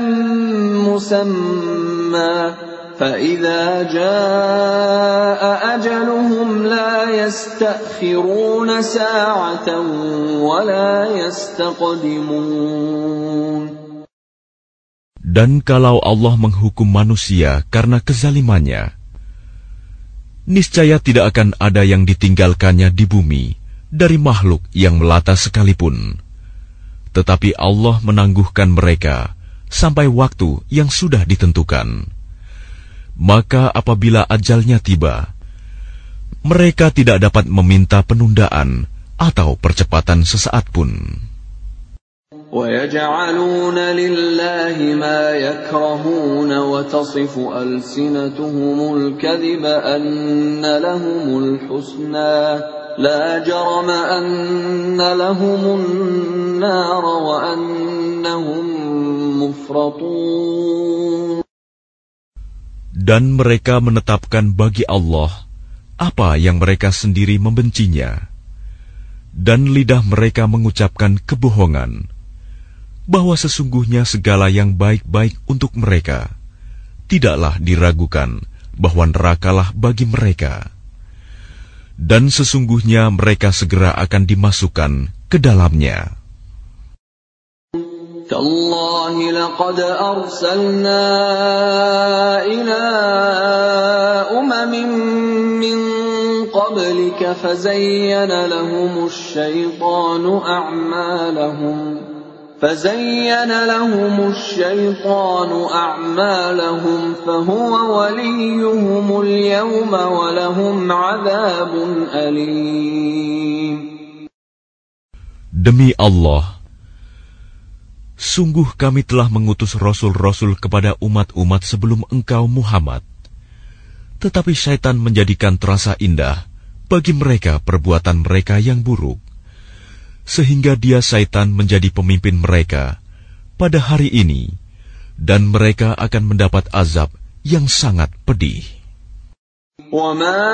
Speaker 1: musamma فَإِذَا جَاءَ أَجَلُهُمْ لَا يَسْتَأْخِرُونَ سَاعَةً وَلَا يَسْتَقْدِمُونَ.
Speaker 2: Dan kalau Allah menghukum manusia karena kezalimannya, niscaya tidak akan ada yang ditinggalkannya di bumi dari makhluk yang melata sekalipun. Tetapi Allah menangguhkan mereka sampai waktu yang sudah ditentukan. Maka apabila ajalnya tiba, mereka tidak dapat meminta penundaan atau percepatan sesaat pun.
Speaker 1: وَيَجْعَلُونَ لِلَّهِ مَا يَكْرَهُونَ وَتَصِفُ أَلْسِنَتُهُمُ الْكَذِبَ أَنَّ لَهُمُ الْحُسْنَى لَا جَرَمَ أَنَّ لَهُمُ النَّارَ وَأَنَّهُمْ مُفْرَطُونَ.
Speaker 2: Dan mereka menetapkan bagi Allah apa yang mereka sendiri membencinya, dan lidah mereka mengucapkan kebohongan, bahwa sesungguhnya segala yang baik-baik untuk mereka, tidaklah diragukan bahwa nerakalah bagi mereka, dan sesungguhnya mereka segera akan dimasukkan ke dalamnya.
Speaker 1: تَاللَّهِ لَقَدْ أَرْسَلْنَا إِلَىٰ أُمَمٍ مِّن قَبْلِكَ فَزَيَّنَ لَهُمُ الشَّيْطَانُ أَعْمَالَهُمْ فَهُوَ وَلِيُّهُمُ الْيَوْمَ وَلَهُمْ عَذَابٌ أَلِيمٌ.
Speaker 2: Demi Allah, sungguh kami telah mengutus rasul-rasul kepada umat-umat sebelum engkau Muhammad. Tetapi syaitan menjadikan terasa indah bagi mereka perbuatan mereka yang buruk, sehingga dia syaitan menjadi pemimpin mereka pada hari ini, dan mereka akan mendapat azab yang sangat pedih.
Speaker 1: وَمَا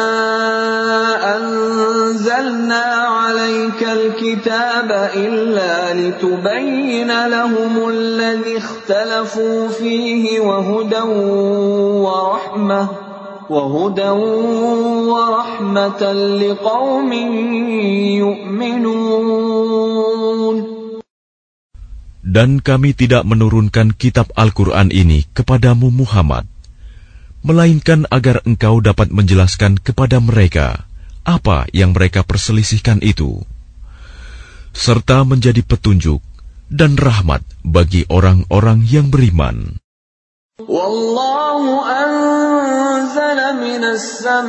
Speaker 1: أَنزَلْنَا عَلَيْكَ الْكِتَابَ إِلَّا لِتُبَيِّنَ لَهُمُ الَّذِي اخْتَلَفُوا فِيهِ وَهُدًى وَرَحْمَةً لِقَوْمٍ يُؤْمِنُونَ.
Speaker 2: Dan kami tidak menurunkan kitab Al-Quran ini kepadamu Muhammad, melainkan agar engkau dapat menjelaskan kepada mereka apa yang mereka perselisihkan itu, serta menjadi petunjuk dan rahmat bagi orang-orang yang beriman.
Speaker 1: Wallahu anzala minas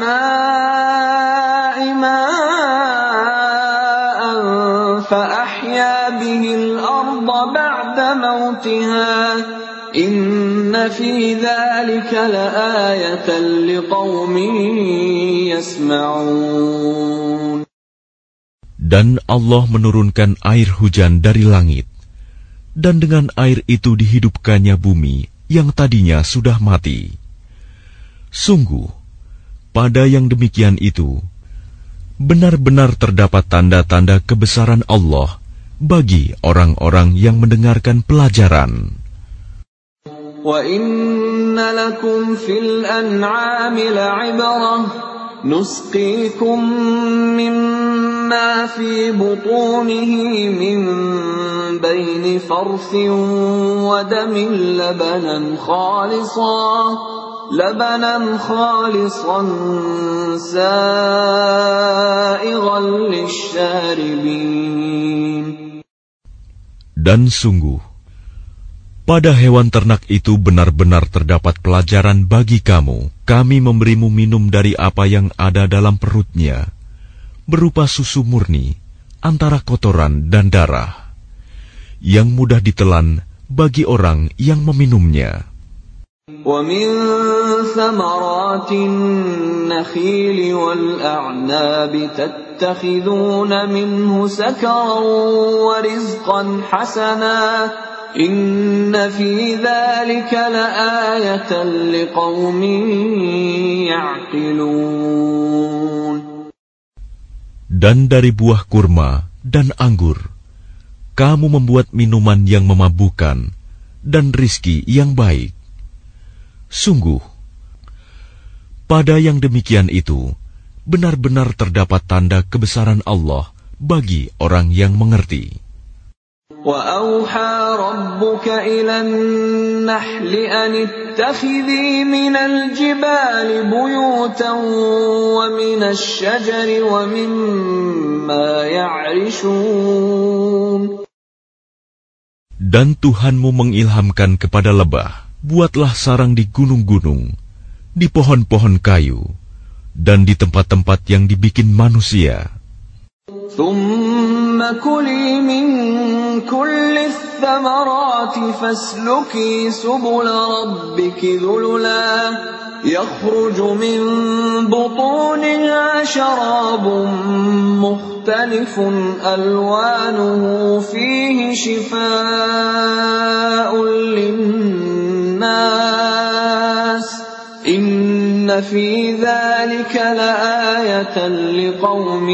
Speaker 1: samaa'i ma'an fa ahya bihil arda ba'da mautiha. Inna fi dzalika laayatan liqaumin yasma'un.
Speaker 2: Dan Allah menurunkan air hujan dari langit, dan dengan air itu dihidupkannya bumi yang tadinya sudah mati. Sungguh, pada yang demikian itu, benar-benar terdapat tanda-tanda kebesaran Allah bagi orang-orang yang mendengarkan pelajaran.
Speaker 1: وَإِنَّ لَكُمْ فِي الْأَنْعَامِ لَعِبْرَةً نُسْقِيكُم مِّمَّا فِي بُطُونِهِ مِن بَيْنِ فَرْثٍ وَدَمٍ لَبَنًا خَالِصًا سَائِغًا لِّلشَّارِبِينَ.
Speaker 2: Dan sungguh, pada hewan ternak itu benar-benar terdapat pelajaran bagi kamu. Kami memberimu minum dari apa yang ada dalam perutnya, berupa susu murni, antara kotoran dan darah, yang mudah ditelan bagi orang yang meminumnya.
Speaker 1: وَمِن ثَمَرَاتِ النَّخِيلِ وَالْأَعْنَابِ تَتَّخِذُونَ مِنْهُ سَكَرًا وَرِزْقًا حَسَنًا إِنَّ فِي ذَلِكَ لَآيَةً لِقَوْمٍ يَعْقِلُونَ.
Speaker 2: Dan dari buah kurma dan anggur, kamu membuat minuman yang memabukkan dan rizki yang baik. Sungguh, pada yang demikian itu, benar-benar terdapat tanda kebesaran Allah bagi orang yang mengerti.
Speaker 1: وَأَوْحَى رَبُّكَ إِلَى النَّحْلِ أَنِ اتَّخِذِي مِنَ الْجِبَالِ بُيُوتًا وَمِنَ الشَّجَرِ وَمِمَّا يَعْرِشُونَ. Dan
Speaker 2: Tuhanmu mengilhamkan kepada lebah, buatlah sarang di gunung-gunung, di pohon-pohon kayu, dan di tempat-tempat yang dibikin manusia.
Speaker 1: ثُمَّ كُلِي مِن كُلِّ الثَّمَرَاتِ فَاسْلُكِي سُبُلَ رَبِّكِ ذُلُلًا يَخْرُجُ مِن بُطُونِهَا شَرَابٌ مُخْتَلِفٌ أَلْوَانُهُ فِيهِ شِفَاءٌ لِلنَّاسِ إِنَّ فِي ذَلِكَ لَآيَةً لِقَوْمٍ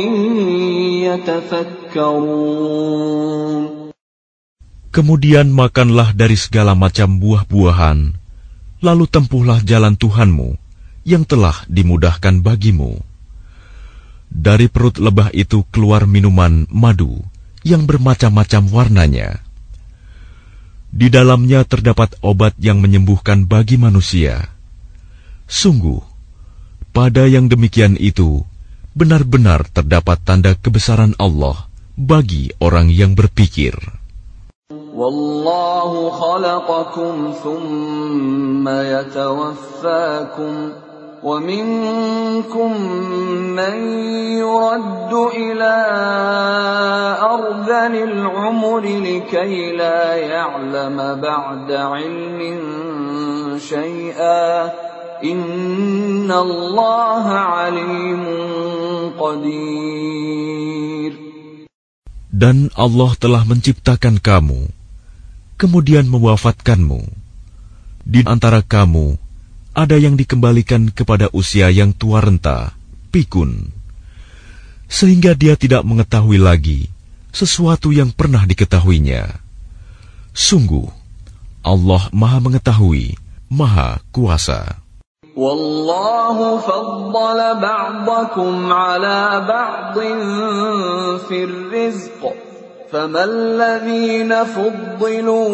Speaker 1: يَتَفَكَّرُونَ.
Speaker 2: Kemudian makanlah dari segala macam buah-buahan, lalu tempuhlah jalan Tuhanmu yang telah dimudahkan bagimu. Dari perut lebah itu keluar minuman madu yang bermacam-macam warnanya. Di dalamnya terdapat obat yang menyembuhkan bagi manusia. Sungguh, pada yang demikian itu, benar-benar terdapat tanda kebesaran Allah bagi orang yang berpikir.
Speaker 1: وَاللَّهُ خَلَقَكُمْ ثُمَّ يَتَوَفَّاكُمْ وَمِنكُم مَّن يُرَدُّ إِلَىٰ أَرْذَلِ الْعُمُرِ لِكَيْ لَا يَعْلَمَ بَعْدَ عِلْمٍ شَيْئًا إِنَّ اللَّهَ عَلِيمٌ قَدِيرٌ.
Speaker 2: Dan Allah telah menciptakan kamu, kemudian mewafatkanmu. Di antara kamu, ada yang dikembalikan kepada usia yang tua renta, pikun, sehingga dia tidak mengetahui lagi sesuatu yang pernah diketahuinya. Sungguh, Allah Maha Mengetahui, Maha Kuasa.
Speaker 1: وَاللَّهُ فَضَّلَ بَعْضَكُمْ عَلَى بَعْضٍ فِي الرِّزْقِ فَمَا الَّذِينَ فُضِّلُوا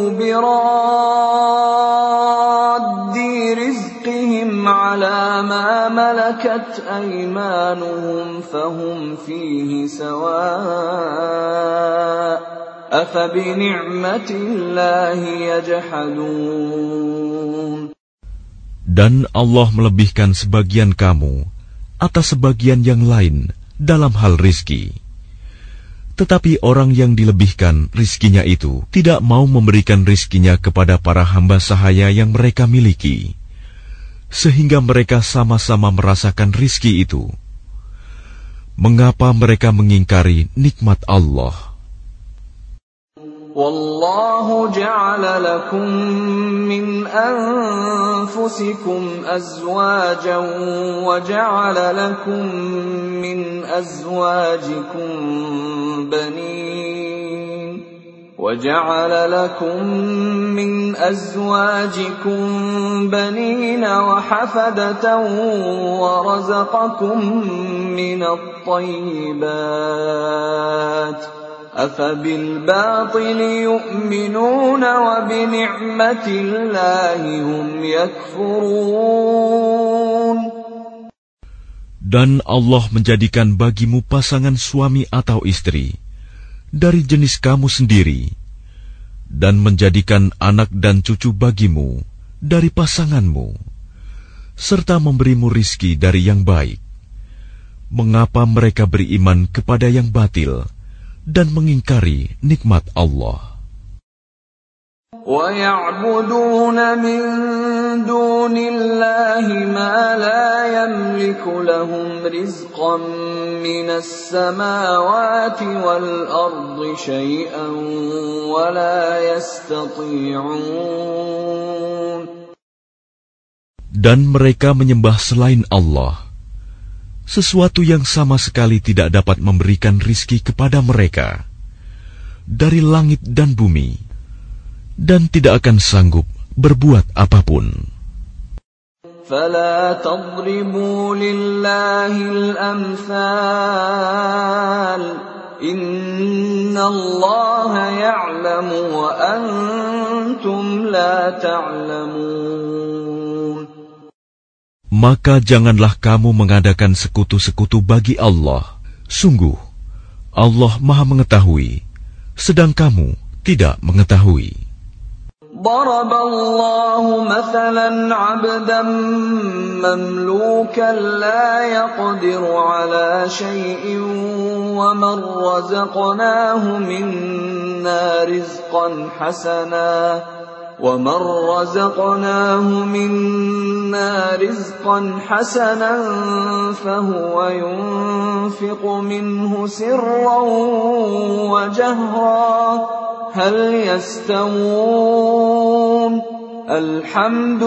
Speaker 1: بِرَادِّ رِزْقِهِمْ عَلَى مَا مَلَكَتْ أَيْمَانُهُمْ فَهُمْ فِيهِ سَوَاءٌ أَفَبِنِعْمَةِ اللَّهِ يَجْحَدُونَ.
Speaker 2: Dan Allah melebihkan sebagian kamu atas sebagian yang lain dalam hal rizki. Tetapi orang yang dilebihkan rizkinya itu tidak mau memberikan rizkinya kepada para hamba sahaya yang mereka miliki, sehingga mereka sama-sama merasakan rizki itu. Mengapa mereka mengingkari nikmat Allah?
Speaker 1: وَاللَّهُ جَعَلَ لَكُم مِّنْ أَنفُسِكُمْ أَزْوَاجًا وَجَعَلَ لَكُم مِّنْ أَزْوَاجِكُم بَنِينَ وَحَفَدَةً وَرَزَقَكُم مِّنَ الطَّيِّبَاتِ أَفَبِالْبَاطِلِ يُؤْمِنُونَ وَبِنِعْمَةِ اللَّهِ هُمْ يَكْفُرُونَ.
Speaker 2: Dan Allah menjadikan bagimu pasangan suami atau istri dari jenis kamu sendiri, dan menjadikan anak dan cucu bagimu dari pasanganmu, serta memberimu rizki dari yang baik. Mengapa mereka beriman kepada yang batil dan mengingkari nikmat Allah?
Speaker 1: وَيَعْبُدُونَ مِن دُونِ اللَّهِ مَا لَا يَمْلِكُ لَهُمْ رِزْقًا مِّنَ السَّمَاوَاتِ وَالْأَرْضِ شَيْئًا وَلَا يَسْتَطِيعُونَ.
Speaker 2: Dan mereka menyembah selain Allah sesuatu yang sama sekali tidak dapat memberikan rizki kepada mereka dari langit dan bumi, dan tidak akan sanggup berbuat apapun.
Speaker 1: فَلَا تَضْرِبُوا لِلَّهِ الْأَمْثَالَ إِنَّ اللَّهَ يَعْلَمُ وَأَنْتُمْ لَا تَعْلَمُونَ.
Speaker 2: Maka janganlah kamu mengadakan sekutu-sekutu bagi Allah. Sungguh, Allah Maha mengetahui, sedang kamu tidak mengetahui.
Speaker 1: ضرب الله مثلا عبدا مملوكا لا يقدر على شيء ومن رزقناه منا رزقا حسنا فهو ينفق منه سرا وجهرا هل يستوون الحمد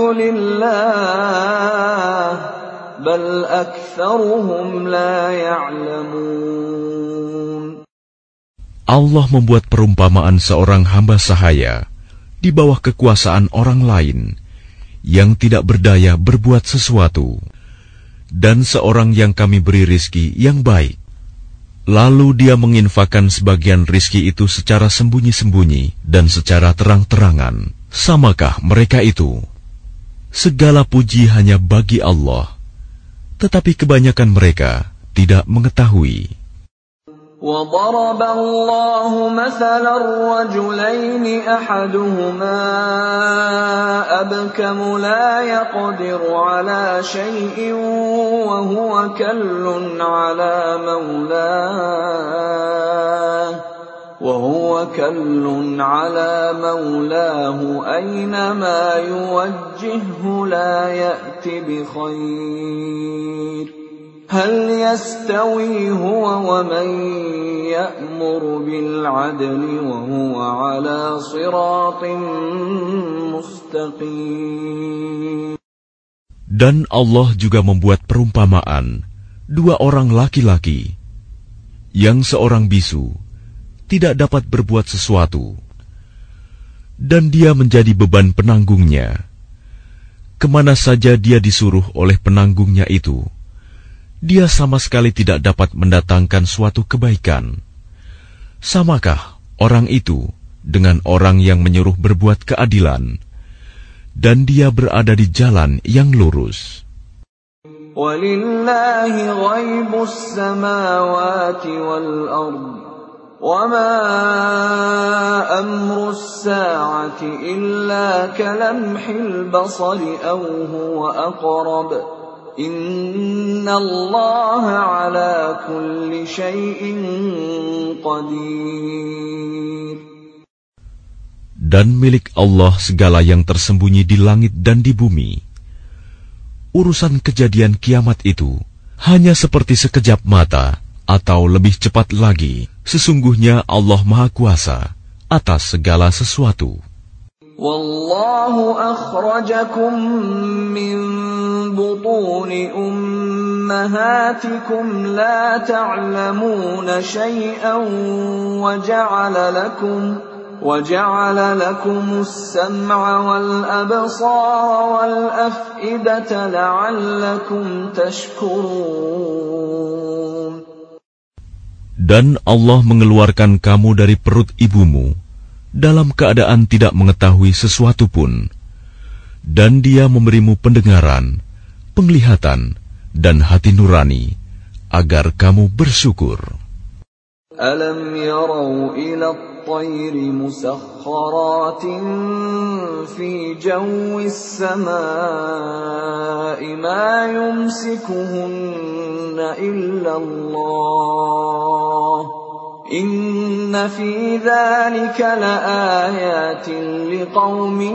Speaker 1: لله بل أكثرهم لا يعلمون.
Speaker 2: Allah membuat perumpamaan seorang hamba sahaya di bawah kekuasaan orang lain yang tidak berdaya berbuat sesuatu, dan seorang yang kami beri rizki yang baik. Lalu dia menginfakkan sebagian rizki itu secara sembunyi-sembunyi dan secara terang-terangan. Samakah mereka itu? Segala puji hanya bagi Allah, tetapi kebanyakan mereka tidak mengetahui.
Speaker 1: وَضَرَبَ اللَّهُ مَثَلًا رَّجُلَيْنِ أَحَدُهُمَا أَبْكَمُ لَا يَقْدِرُ عَلَى شَيْءٍ وَهُوَ كَلٌّ عَلَى مَوْلَاهُ أَيْنَمَا يُوَجِّههُّ لَا يَأْتِ بِخَيْرٍ هل يستوي هو ومن يأمر بالعدل وهو على صراط مستقيم.
Speaker 2: Dan Allah juga membuat perumpamaan dua orang laki-laki yang seorang bisu tidak dapat berbuat sesuatu dan dia menjadi beban penanggungnya. Kemana saja dia disuruh oleh penanggungnya itu, dia sama sekali tidak dapat mendatangkan suatu kebaikan. Samakah orang itu dengan orang yang menyuruh berbuat keadilan, dan dia berada di jalan yang lurus?
Speaker 1: وَلِلَّهِ غَيْبُ السَّمَاوَاتِ وَالْأَرْضِ وَمَا أَمْرُ السَّاعَةِ إِلَّا كَلَمْحِ الْبَصَرِ أَوْ هُوَ أَقْرَبُ إِنَّ اللَّهَ عَلَى كُلِّ شَيْءٍ قَدِيرٌ.
Speaker 2: Dan milik Allah segala yang tersembunyi di langit dan di bumi. Urusan kejadian kiamat itu hanya seperti sekejap mata atau lebih cepat lagi. Sesungguhnya Allah Maha Kuasa atas segala sesuatu.
Speaker 1: Wallahu akhrajakum min butuni ummahatikum la ta'lamuna shay'an وجعل لكم السمع والأبصار والأفئدة لعلكم تشكرون.
Speaker 2: Dan Allah mengeluarkan kamu dari perut ibumu dalam keadaan tidak mengetahui sesuatu pun, dan Dia memberimu pendengaran, penglihatan, dan hati nurani agar kamu bersyukur.
Speaker 1: Alam yarau ila at-tayr musakhkharatin fi jawis samaa'i ma yumsikuhunna illa Allah Inna fi dzalika laayatin liqaumin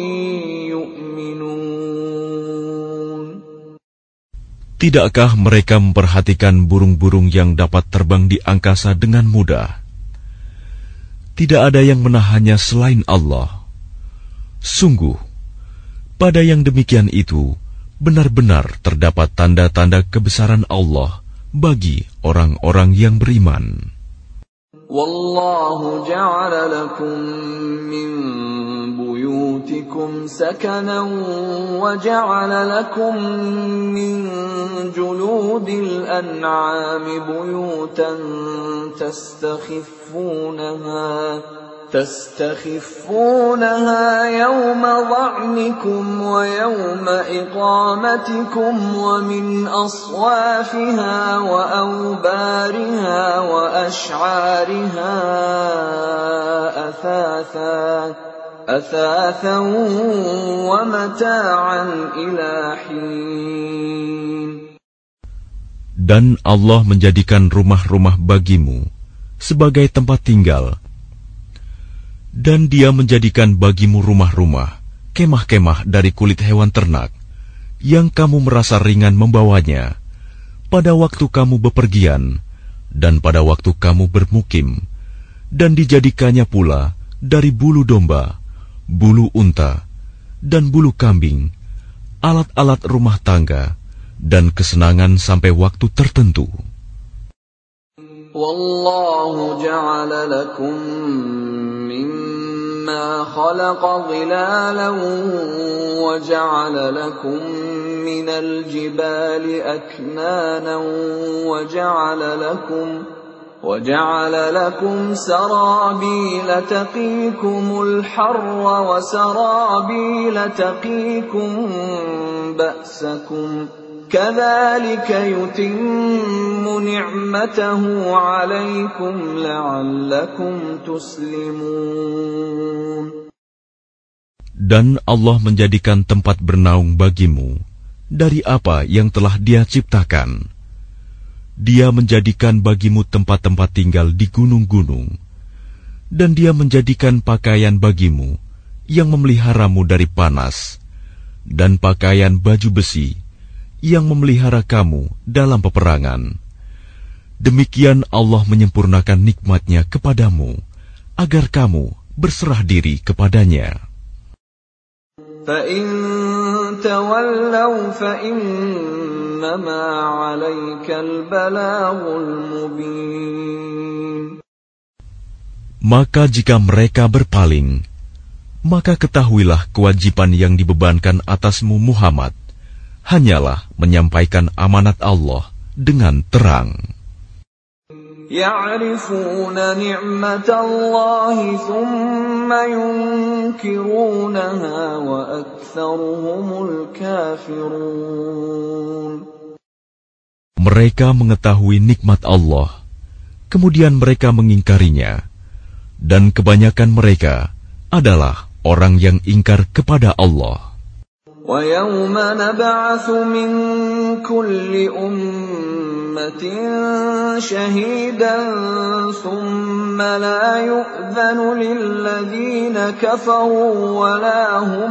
Speaker 1: yu'minun.
Speaker 2: Tidakkah mereka memperhatikan burung-burung yang dapat terbang di angkasa dengan mudah? Tidak ada yang menahannya selain Allah. Sungguh, pada yang demikian itu benar-benar terdapat tanda-tanda kebesaran Allah bagi orang-orang yang beriman.
Speaker 1: Wallahu ja'ala lakum min buyutikum sakanan wa ja'ala lakum min juludil an'ami buyutan تستخفونها يوم ظعنكم ويوم إقامتكم ومن أصوافها وأوبارها وأشعارها أثاثا ومتاعا إلى حين.
Speaker 2: Dan Allah menjadikan rumah-rumah bagimu sebagai tempat tinggal, dan Dia menjadikan bagimu rumah-rumah, kemah-kemah dari kulit hewan ternak, yang kamu merasa ringan membawanya, pada waktu kamu bepergian, dan pada waktu kamu bermukim, dan dijadikannya pula dari bulu domba, bulu unta, dan bulu kambing, alat-alat rumah tangga, dan kesenangan sampai waktu tertentu.
Speaker 1: Wallahu ja'ala lakum mimma khalaqa dhilalan wa ja'ala lakum minal jibali aknanan wa ja'ala lakum sarabila taqikumul harra wa sarabila taqikum ba'sakum كَذَلِكَ يُتِمُّ نِعْمَتَهُ عَلَيْكُمْ لَعَلَّكُمْ تُسْلِمُونَ.
Speaker 2: Dan Allah menjadikan tempat bernaung bagimu dari apa yang telah Dia ciptakan. Dia menjadikan bagimu tempat-tempat tinggal di gunung-gunung, dan Dia menjadikan pakaian bagimu yang memeliharamu dari panas, dan pakaian baju besi yang memelihara kamu dalam peperangan. Demikian Allah menyempurnakan nikmat-Nya kepadamu, agar kamu berserah diri kepadanya.
Speaker 1: فَإِن تَوَلَّوْا فَإِنَّمَا عَلَيْكَ الْبَلَاغُ الْمُبِينُ.
Speaker 2: Maka jika mereka berpaling, maka ketahuilah kewajiban yang dibebankan atasmu Muhammad hanyalah menyampaikan amanat Allah dengan terang.
Speaker 1: Ya'rifuna ni'matallahi thumma yunkirunaha wa aktsaruhumul kafirun.
Speaker 2: Mereka mengetahui nikmat Allah, kemudian mereka mengingkarinya, dan kebanyakan mereka adalah orang yang ingkar kepada Allah.
Speaker 1: وَيَوْمَ نَبْعَثُ مِنْ كُلِّ أُمَّةٍ شَهِيدًا ثُمَّ لَا يُؤْذَنُ لِلَّذِينَ كَفَرُوا وَلَا هُمْ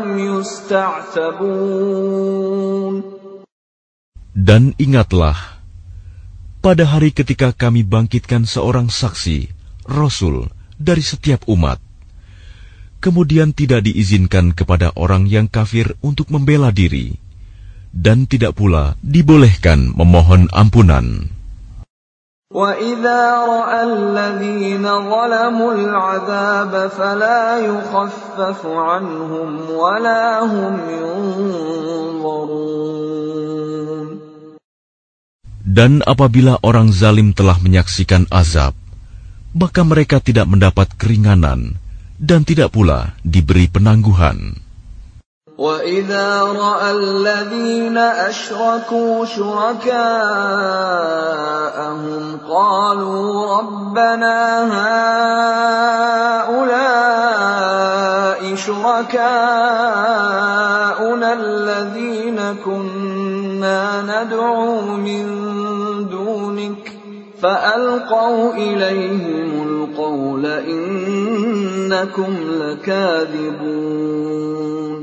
Speaker 1: يُسْتَعْتَبُونَ.
Speaker 2: Dan ingatlah, pada hari ketika kami bangkitkan seorang saksi, Rasul dari setiap umat, kemudian tidak diizinkan kepada orang yang kafir untuk membela diri, dan tidak pula dibolehkan memohon ampunan.
Speaker 1: وَإِذَا رَأَى الَّذِينَ ظَلَمُوا الْعَذَابَ فَلَا يُخَفَّفُ عَنْهُمْ وَلَا هُمْ يُنظَرُونَ.
Speaker 2: Dan apabila orang zalim telah menyaksikan azab, maka mereka tidak mendapat keringanan dan tidak pula diberi penangguhan.
Speaker 1: وَإِذَا رَأَى الَّذِينَ أَشْرَكُوا شُرَكَاءَهُمْ قَالُوا رَبَّنَا هَؤُلَاءِ شُرَكَاؤُنَا الَّذِينَ كُنَّا نَدْعُو مِن دُونِكَ فألقوا إليهم القول إنكم لكاذبون.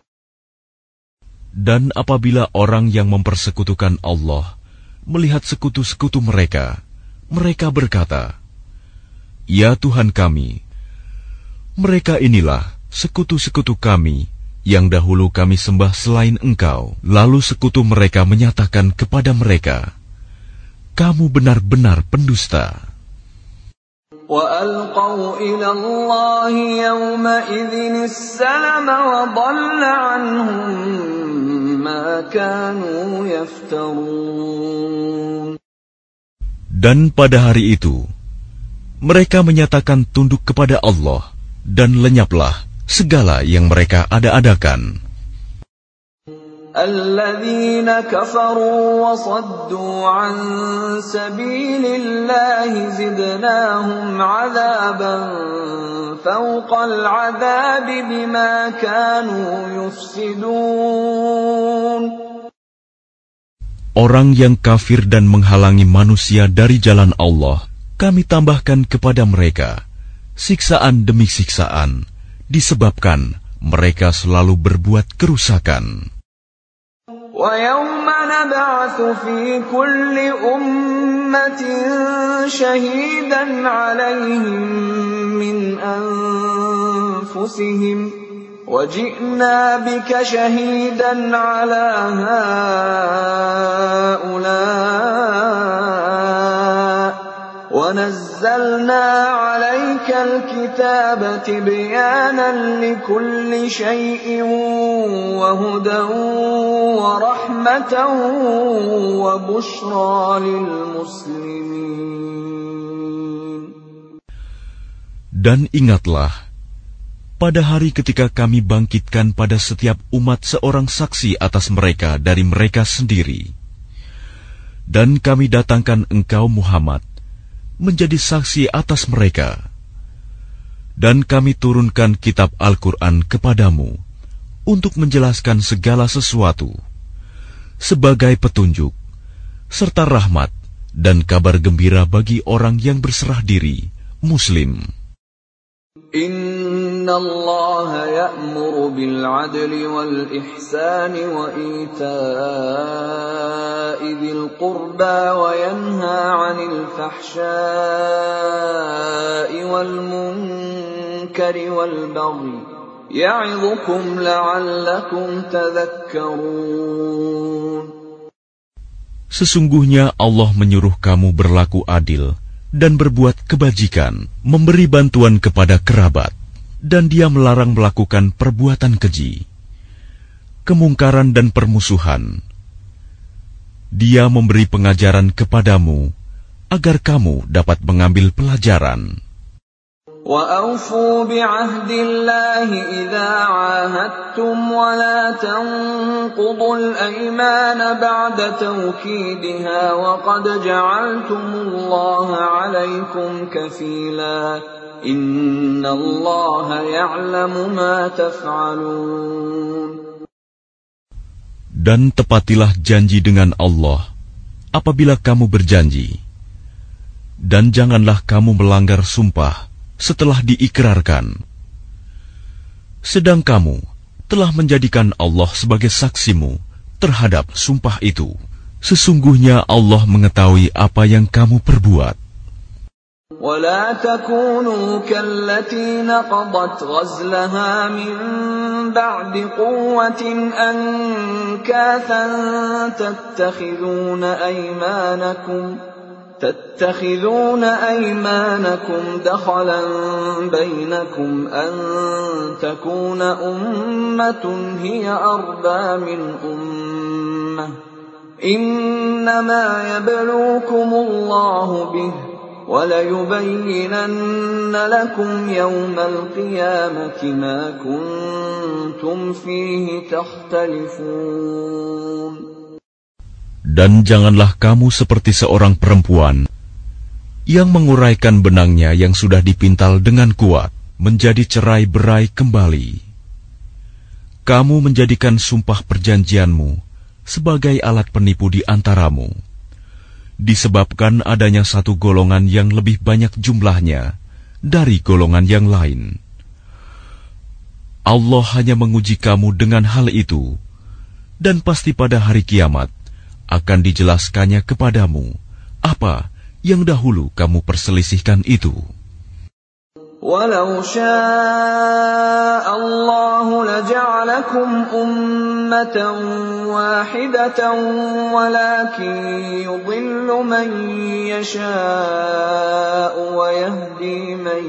Speaker 2: Dan apabila orang yang mempersekutukan Allah melihat sekutu-sekutu mereka, mereka berkata, "Ya Tuhan kami, mereka inilah sekutu-sekutu kami yang dahulu kami sembah selain Engkau." Lalu sekutu mereka menyatakan kepada mereka, "Kamu benar-benar pendusta."
Speaker 1: وَأَلْقَوْا إِلَى اللَّهِ يَوْمَئِذٍ السَّلَمَ وَضَلَّ عَنْهُمْ مَا كَانُوا يَفْتَرُونَ.
Speaker 2: Dan pada hari itu, mereka menyatakan tunduk kepada Allah, dan lenyaplah segala yang mereka ada-adakan.
Speaker 1: الَّذِينَ كَفَرُوا وَصَدُّوا عَن سَبِيلِ اللَّهِ زِدْنَاهُمْ عَذَابًا فَوْقَ الْعَذَابِ بِمَا كَانُوا يُفْسِدُونَ.
Speaker 2: Orang yang kafir dan menghalangi manusia dari jalan Allah, kami tambahkan kepada mereka siksaan demi siksaan, disebabkan mereka selalu berbuat kerusakan.
Speaker 1: وَيَوْمَ نَبْعَثُ فِي كُلِّ أُمَّةٍ شَهِيدًا عَلَيْهِمْ مِنْ أَنفُسِهِمْ وَجِئْنَا بِكَ شَهِيدًا عَلَى هَؤُلَاءِ وَنَزَّلْنَا عَلَيْكَ الْكِتَابَ تِبْيَانًا لِكُلِّ شَيْءٍ وَهُدًى وَرَحْمَةً وَبُشْرَى لِلْمُسْلِمِينَ.
Speaker 2: Dan ingatlah, pada hari ketika kami bangkitkan pada setiap umat seorang saksi atas mereka dari mereka sendiri. Dan kami datangkan engkau Muhammad menjadi saksi atas mereka. Dan kami turunkan kitab Al-Quran kepadamu untuk menjelaskan segala sesuatu sebagai petunjuk, serta rahmat dan kabar gembira bagi orang yang berserah diri, Muslim.
Speaker 1: Inna Allah ya'muru bil 'adli wal ihsani wa ita'i dzil qurba wa yanha 'anil fahsya'i wal munkari wal baghi ya'idhukum la'allakum tadhakkarun.
Speaker 2: Sesungguhnya Allah menyuruh kamu berlaku adil dan berbuat kebajikan, memberi bantuan kepada kerabat, dan Dia melarang melakukan perbuatan keji, kemungkaran dan permusuhan. Dia memberi pengajaran kepadamu agar kamu dapat mengambil pelajaran.
Speaker 1: وَأَوْفُوا بِعَهْدِ اللَّهِ إِذَا عَاهَدتُّمْ وَلَا تَنقُضُوا الْأَيْمَانَ بَعْدَ تَوْكِيدِهَا وَقَدْ جَعَلْتُمُ اللَّهَ عَلَيْكُمْ كَفِيلًا إِنَّ اللَّهَ يَعْلَمُ مَا تَفْعَلُونَ.
Speaker 2: Dan tepatilah janji dengan Allah apabila kamu berjanji, dan janganlah kamu melanggar sumpah setelah diikrarkan. Sedang kamu telah menjadikan Allah sebagai saksimu terhadap sumpah itu. Sesungguhnya Allah mengetahui apa yang kamu perbuat.
Speaker 1: وَلَا تَكُونُوا كَالَّتِي نَقَضَتْ غَزْلَهَا مِنْ بَعْدِ قُوَّةٍ أَنْكَاثًا تتخذون أيمانكم دخلا بينكم أن تكون أمة هي أربى من أمة إنما يبلوكم الله به وَلَيُبَيِّنَنَّ لَكُمْ يَوْمَ الْقِيَامَةِ مَا كُنْتُمْ فِيهِ تَخْتَلِفُونَ.
Speaker 2: Dan janganlah kamu seperti seorang perempuan yang menguraikan benangnya yang sudah dipintal dengan kuat menjadi cerai-berai kembali. Kamu menjadikan sumpah perjanjianmu sebagai alat penipu di antaramu. disebabkan adanya satu golongan yang lebih banyak jumlahnya dari golongan yang lain. Allah hanya menguji kamu dengan hal itu, dan pasti pada hari kiamat akan dijelaskannya kepadamu apa yang dahulu kamu perselisihkan itu.
Speaker 1: وَلَوْ شَاءَ اللَّهُ لَجَعَلَكُمْ أُمَّةً وَاحِدَةً وَلَكِنْ يُضِلُّ مَنْ يَشَاءُ وَيَهْدِي مَنْ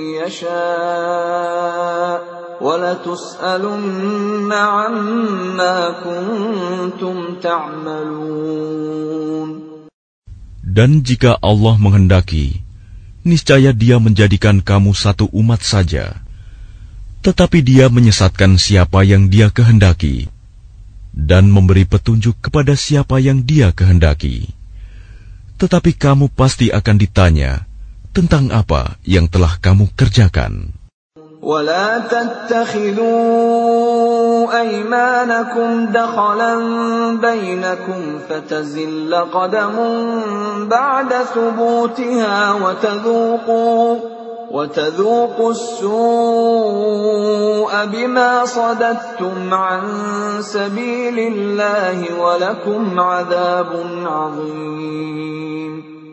Speaker 1: يَشَاءُ وَلَتُسْأَلُنَّ عَمَّا كُنْتُمْ تَعْمَلُونَ.
Speaker 2: Dan jika Allah menghendaki, niscaya Dia menjadikan kamu satu umat saja. Tetapi Dia menyesatkan siapa yang Dia kehendaki, dan memberi petunjuk kepada siapa yang Dia kehendaki. Tetapi kamu pasti akan ditanya tentang apa yang telah kamu kerjakan.
Speaker 1: وَلَا تَتَّخِذُوا أَيْمَانَكُمْ دَخَلًا بَيْنَكُمْ فَتَزِلَّ قَدَمٌ بَعْدَ ثُبُوتِهَا وَتَذُوقُوا السُّوءَ بِمَا صَدَدتُّمْ عَنْ سَبِيلِ اللَّهِ وَلَكُمْ عَذَابٌ عَظِيمٌ.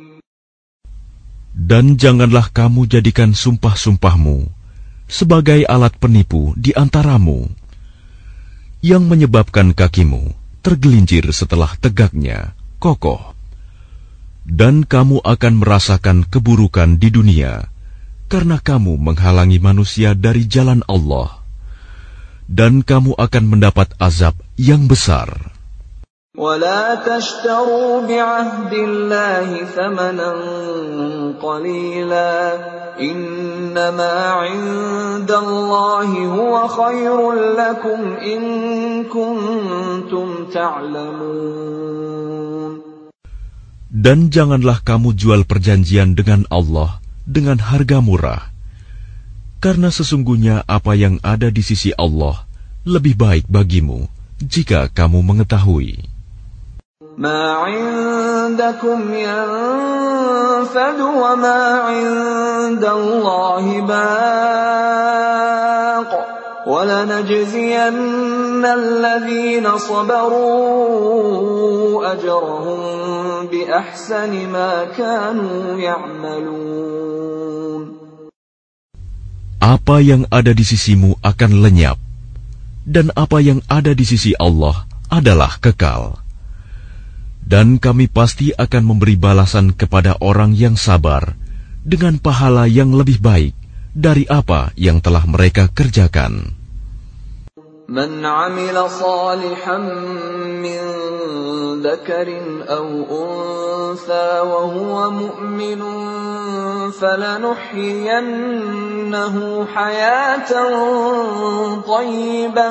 Speaker 2: Dan janganlah kamu jadikan sumpah-sumpahmu sebagai alat penipu di antaramu, yang menyebabkan kakimu tergelincir setelah tegaknya kokoh. Dan kamu akan merasakan keburukan di dunia, karena kamu menghalangi manusia dari jalan Allah, dan kamu akan mendapat azab yang besar.
Speaker 1: وَلَا تَشْتَرُوا بِعَهْدِ اللَّهِ ثَمَنًا قَلِيلًا إِنَّمَا عِندَ اللَّهِ هُوَ خَيْرٌ لَكُمْ إِن كُنتُمْ تَعْلَمُونَ.
Speaker 2: Dan janganlah kamu jual perjanjian dengan Allah dengan harga murah, karena sesungguhnya apa yang ada di sisi Allah lebih baik bagimu jika kamu mengetahui.
Speaker 1: مَا عِندَكُمْ يَنفَدُ وَمَا عِندَ اللَّهِ بَاقٍ وَلَنَجْزِيَنَّ الَّذِينَ صَبَرُوا أَجْرَهُمْ بِأَحْسَنِ مَا كَانُوا يَعْمَلُونَ.
Speaker 2: Apa yang ada di sisimu akan lenyap, dan apa yang ada di sisi Allah adalah kekal. Dan kami pasti akan memberi balasan kepada orang yang sabar dengan pahala yang lebih baik dari apa yang telah mereka kerjakan.
Speaker 1: من عمل صالحا من ذكر أو أنثى وهو مؤمن فلنحيينه حياة طيبة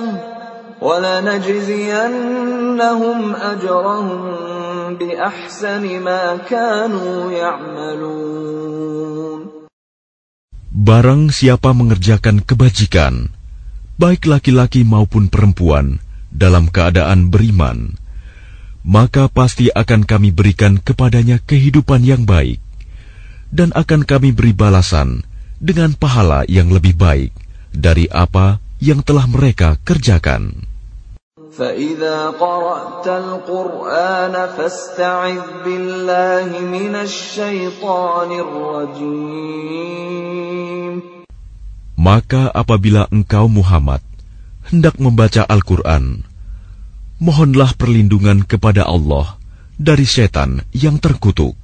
Speaker 1: ولنجزينهم أجرهم بأحسن ما كانوا يعملون.
Speaker 2: Barang siapa mengerjakan kebajikan, baik laki-laki maupun perempuan, dalam keadaan beriman, maka pasti akan kami berikan kepadanya kehidupan yang baik, dan akan kami beri balasan dengan pahala yang lebih baik dari apa yang telah mereka kerjakan.
Speaker 1: فَإِذَا قَرَأْتَ الْقُرْآنَ فَاسْتَعِذْ بِاللَّهِ مِنَ الشَّيْطَانِ الرَّجِيمِ.
Speaker 2: Maka apabila engkau Muhammad hendak membaca Al-Quran, mohonlah perlindungan kepada Allah dari setan yang terkutuk.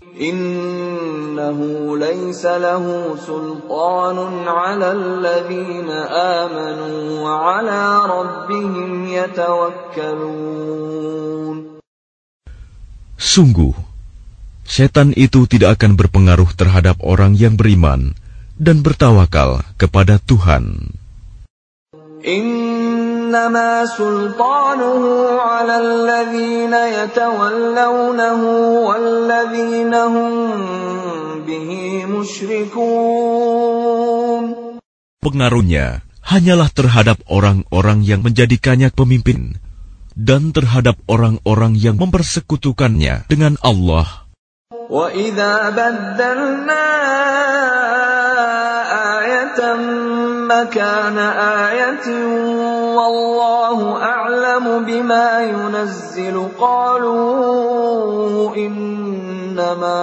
Speaker 1: Innahu laysa lahu sultanun 'ala alladhina amanu wa 'ala rabbihim yatawakkalun.
Speaker 2: Sungguh, setan itu tidak akan berpengaruh terhadap orang yang beriman dan bertawakal kepada Tuhan.
Speaker 1: Innama sultanuhu 'ala alladhina yatawallawnahu walladhina hum bihi musyrikun.
Speaker 2: Pengaruhnya hanyalah terhadap orang-orang yang menjadikannya pemimpin dan terhadap orang-orang yang mempersekutukannya dengan Allah.
Speaker 1: وَإِذَا بَدَّلْنَا آيَةً مَكَانَ آيَةٍ وَاللَّهُ أَعْلَمُ بِمَا يُنَزِّلُ قَالُوا إِنَّمَا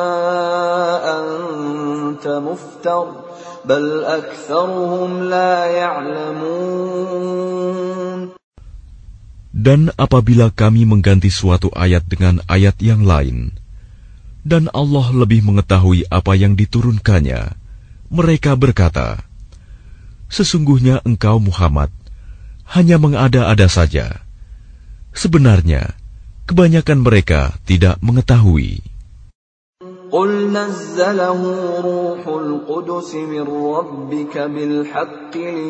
Speaker 1: أَنْتَ مُفْتَرٍ بَلْ أَكْثَرُهُمْ لَا يَعْلَمُونَ.
Speaker 2: Dan apabila kami mengganti suatu ayat dengan ayat yang lain, dan Allah lebih mengetahui apa yang diturunkannya, mereka berkata, sesungguhnya engkau Muhammad hanya mengada-ada saja. Sebenarnya, kebanyakan mereka tidak mengetahui.
Speaker 1: قُلْ نَزَّلَهُ رُوحُ الْقُدُسِ مِنْ رَبِّكَ بِالْحَقِّ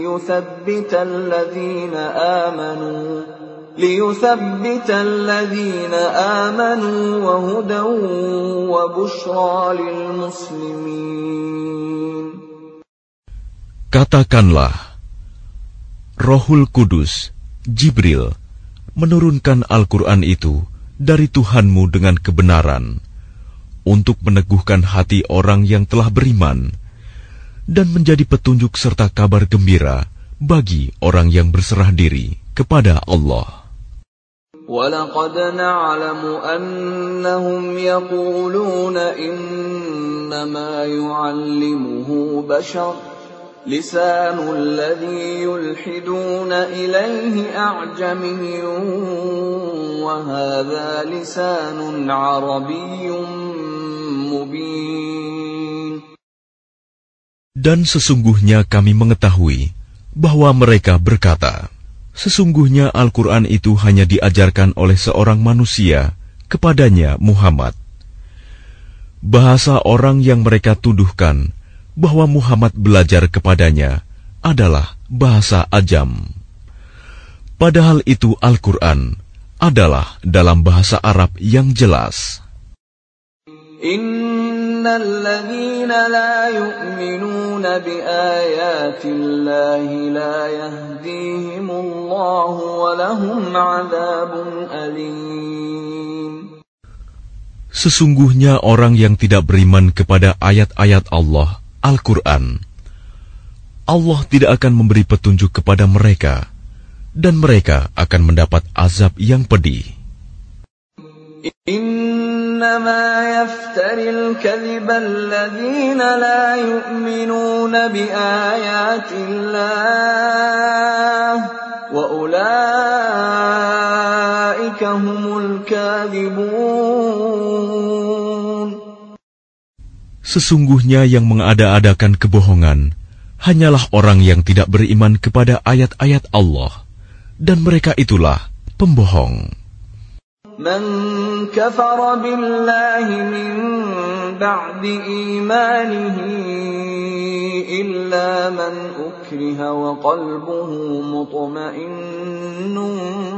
Speaker 1: لِيُثَبِّتَ الَّذِينَ آمَنُوا وَهُدًى وَبُشْرَى لِلْمُسْلِمِينَ.
Speaker 2: Katakanlah, Rohul Kudus, Jibril, menurunkan Al-Quran itu dari Tuhanmu dengan kebenaran, untuk meneguhkan hati orang yang telah beriman, dan menjadi petunjuk serta kabar gembira bagi orang yang berserah diri kepada Allah.
Speaker 1: وَلَقَدْ نَعْلَمُ أَنَّهُمْ يَقُولُونَ إِنَّمَا يُعَلِّمُهُ بَشَرٌ لِسَانُ الَّذِي يُلْحِدُونَ إِلَيْهِ أَعْجَمِيٌّ وَهَذَا لِسَانٌ عَرَبِيٌّ مُبِينٌ.
Speaker 2: Dan sesungguhnya kami mengetahui bahwa mereka berkata, sesungguhnya Al-Quran itu hanya diajarkan oleh seorang manusia kepadanya Muhammad. Bahasa orang yang mereka tuduhkan bahwa Muhammad belajar kepadanya adalah bahasa Ajam. Padahal itu Al-Quran adalah dalam bahasa Arab yang jelas.
Speaker 1: الَّذِينَ لَا يُؤْمِنُونَ بِآيَاتِ اللَّهِ لَا يَهْدِيهِمُ اللَّهُ وَلَهُمْ عَذَابٌ أَلِيمٌ.
Speaker 2: Sesungguhnya orang yang tidak beriman kepada ayat-ayat Allah, Al-Quran, Allah tidak akan memberi petunjuk kepada mereka, dan mereka akan mendapat azab yang pedih.
Speaker 1: إِنَّمَا يَفْتَرِي الْكَذِبَ الَّذِينَ لَا يُؤْمِنُونَ بِآيَاتِ اللَّهِ وَأُولَئِكَ هُمُ الْكَاذِبُونَ.
Speaker 2: Sesungguhnya yang mengada-adakan kebohongan hanyalah orang yang tidak beriman kepada ayat-ayat Allah, dan mereka itulah pembohong.
Speaker 1: مَنْ كَفَرَ بِاللَّهِ مِنْ بَعْدِ إِيمَانِهِ إِلَّا مَنْ أُكْرِهَ وَقَلْبُهُ مُطْمَئِنٌّ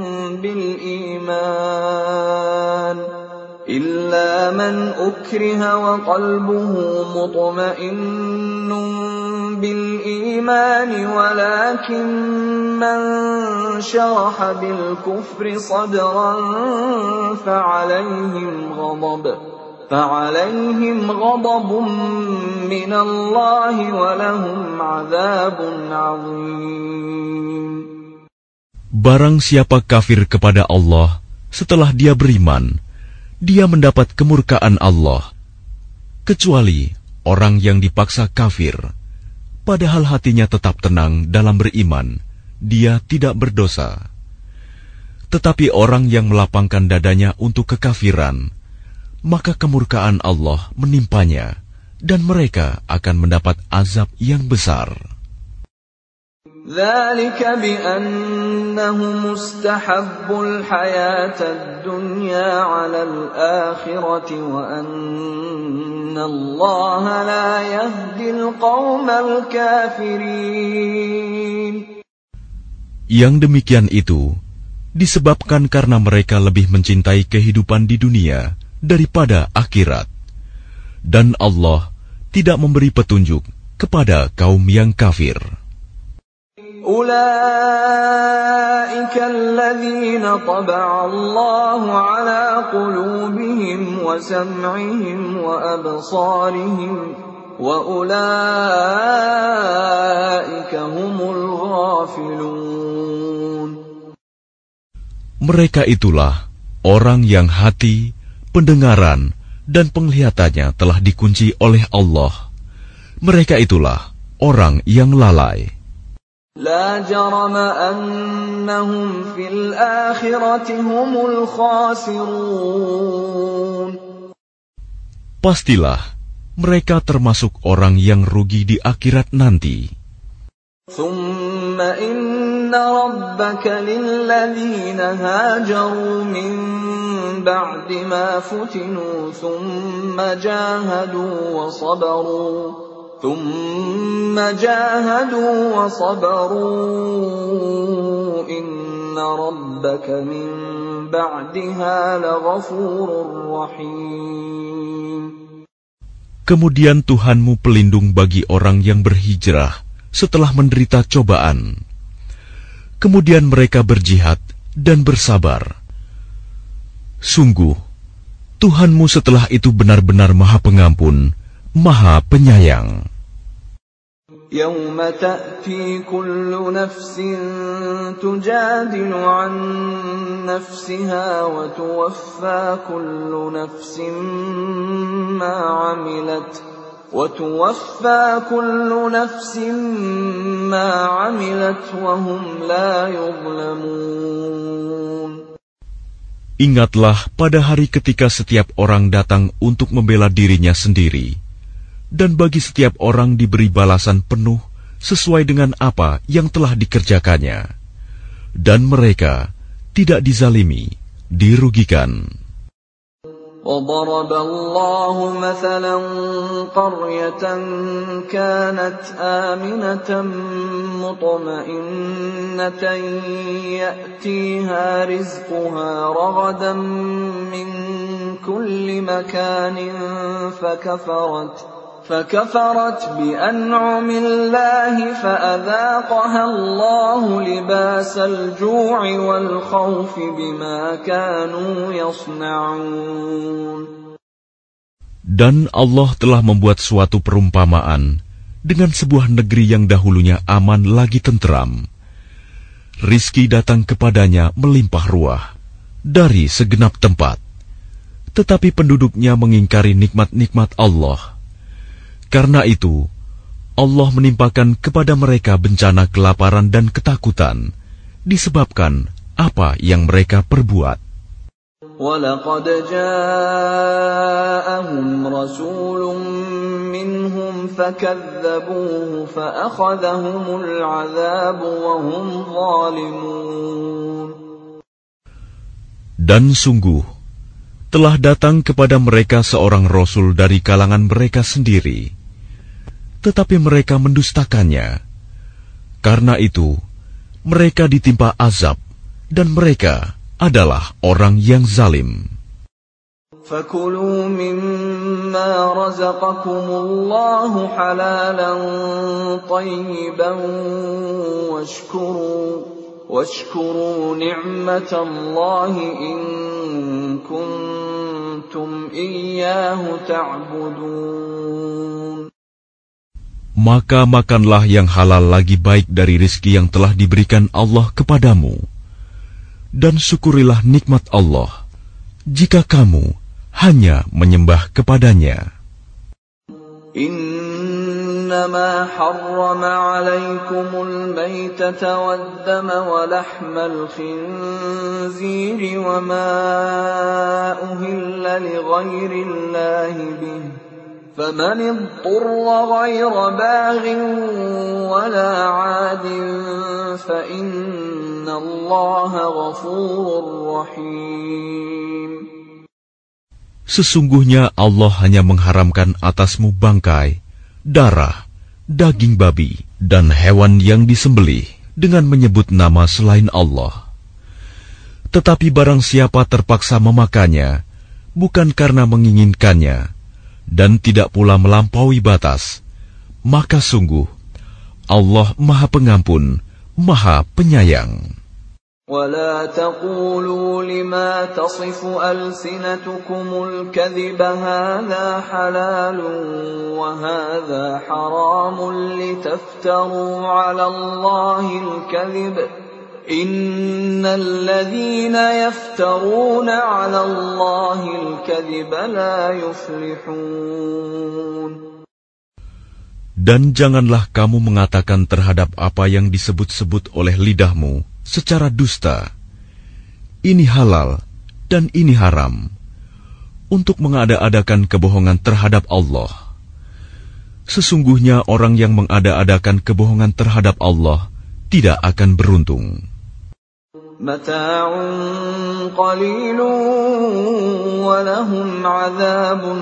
Speaker 1: بِالْإِيمَانِ وَلَكِنْ مَنْ شَرَحَ بِالْكُفْرِ صَدْرًا فَعَلَيْهِمْ غَضَبٌ مِّنَ اللَّهِ وَلَهُمْ عَذَابٌ عَظِيمٌ.
Speaker 2: Barang siapa kafir kepada Allah setelah dia beriman, dia mendapat kemurkaan Allah, kecuali orang yang dipaksa kafir, padahal hatinya tetap tenang dalam beriman, dia tidak berdosa. Tetapi orang yang melapangkan dadanya untuk kekafiran, maka kemurkaan Allah menimpanya, dan mereka akan mendapat azab yang besar.
Speaker 1: ذَلِكَ بِأَنَّهُمُ اسْتَحَبُّوا الْحَيَاةَ الدُّنْيَا عَلَى الْآخِرَةِ وَأَنَّ اللَّهَ لَا يَهْدِي الْقَوْمَ الْكَافِرِينَ.
Speaker 2: Yang demikian itu disebabkan karena mereka lebih mencintai kehidupan di dunia daripada akhirat, dan Allah tidak memberi petunjuk kepada kaum yang kafir.
Speaker 1: أولئك الذين طبع الله على قلوبهم وسمعهم وأبصارهم وأولئك هم الغافلون.
Speaker 2: Mereka itulah orang yang hati, pendengaran, dan penglihatannya telah dikunci oleh Allah. Mereka itulah orang yang lalai.
Speaker 1: لا جرم أنهم في الآخرة هم الخاسرون.
Speaker 2: Pastilah mereka termasuk orang yang rugi di akhirat nanti.
Speaker 1: ثم إن ربك للذين هاجروا من بعد ما فتنوا ثم جاهدوا وصبروا إن ربك من بعدها لغفور رحيم.
Speaker 2: Kemudian Tuhanmu pelindung bagi orang yang berhijrah setelah menderita cobaan. Kemudian mereka berjihad dan bersabar. Sungguh, Tuhanmu setelah itu benar-benar Maha Pengampun, Maha Penyayang.
Speaker 1: يوم تأتي كل نفس تجادل عن نفسها وتوفى كل نفس ما عملت وهم لا يظلمون.
Speaker 2: Ingatlah pada hari ketika setiap orang datang untuk membela dirinya sendiri, dan bagi setiap orang diberi balasan penuh sesuai dengan apa yang telah dikerjakannya, dan mereka tidak dizalimi, dirugikan.
Speaker 1: وضرب الله مثلا قرية كانت آمنة مطمئنة يأتيها رزقها رغدا من كل مكان فكفرت بأنعم الله فأذاقها الله لباس الجوع والخوف بما كانوا يصنعون.
Speaker 2: Dan Allah telah membuat suatu perumpamaan dengan sebuah negeri yang dahulunya aman lagi tenteram. Rizki datang kepadanya melimpah ruah dari segenap tempat, tetapi penduduknya mengingkari nikmat-nikmat Allah. Karena itu, Allah menimpakan kepada mereka bencana kelaparan dan ketakutan, disebabkan apa yang mereka perbuat.
Speaker 1: وَلَقَدْ جَاءَهُمْ رَسُولٌ مِّنْهُمْ فَكَذَّبُوهُ فَأَخَذَهُمُ الْعَذَابُ وَهُمْ ظَالِمُونَ. Dan
Speaker 2: sungguh, telah datang kepada mereka seorang Rasul dari kalangan mereka sendiri, tetapi mereka mendustakannya. Karena itu, mereka ditimpa azab, dan mereka adalah orang yang zalim.
Speaker 1: فَكُلُوا مِمَّا رَزَقَكُمُ اللَّهُ حَلَالًا طَيِّبًا وَاشْكُرُوا نِعْمَةَ اللَّهِ إِن كُنتُمْ إِيَّاهُ تَعْبُدُونَ.
Speaker 2: Maka makanlah yang halal lagi baik dari rizki yang telah diberikan Allah kepadamu, dan syukurilah nikmat Allah jika kamu hanya menyembah kepadanya.
Speaker 1: إنما حرم عليكم الميتة والدم ولحم الخنزير وما أهل لغير الله به فمن اضطر غير باغ ولا عاد فإن الله غفور رحيم.
Speaker 2: Sesungguhnya Allah hanya mengharamkan atasmu bangkai, darah, daging babi, dan hewan yang disembelih dengan menyebut nama selain Allah. Tetapi barang siapa terpaksa memakannya, bukan karena menginginkannya, dan tidak pula melampaui batas, maka sungguh Allah Maha Pengampun, Maha Penyayang.
Speaker 1: ولا تقولوا لما تصف ألسنتكم الكذب هذا حلال وهذا حرام لتفتروا على الله الكذب إن الذين يفترون على الله الكذب لا يفلحون.
Speaker 2: Dan janganlah kamu mengatakan terhadap apa yang disebut-sebut oleh lidahmu secara dusta, ini halal dan ini haram, untuk mengada-adakan kebohongan terhadap Allah. Sesungguhnya orang yang mengada-adakan kebohongan terhadap Allah tidak akan beruntung.
Speaker 1: Mata'un qalilun wa lahum 'adzabun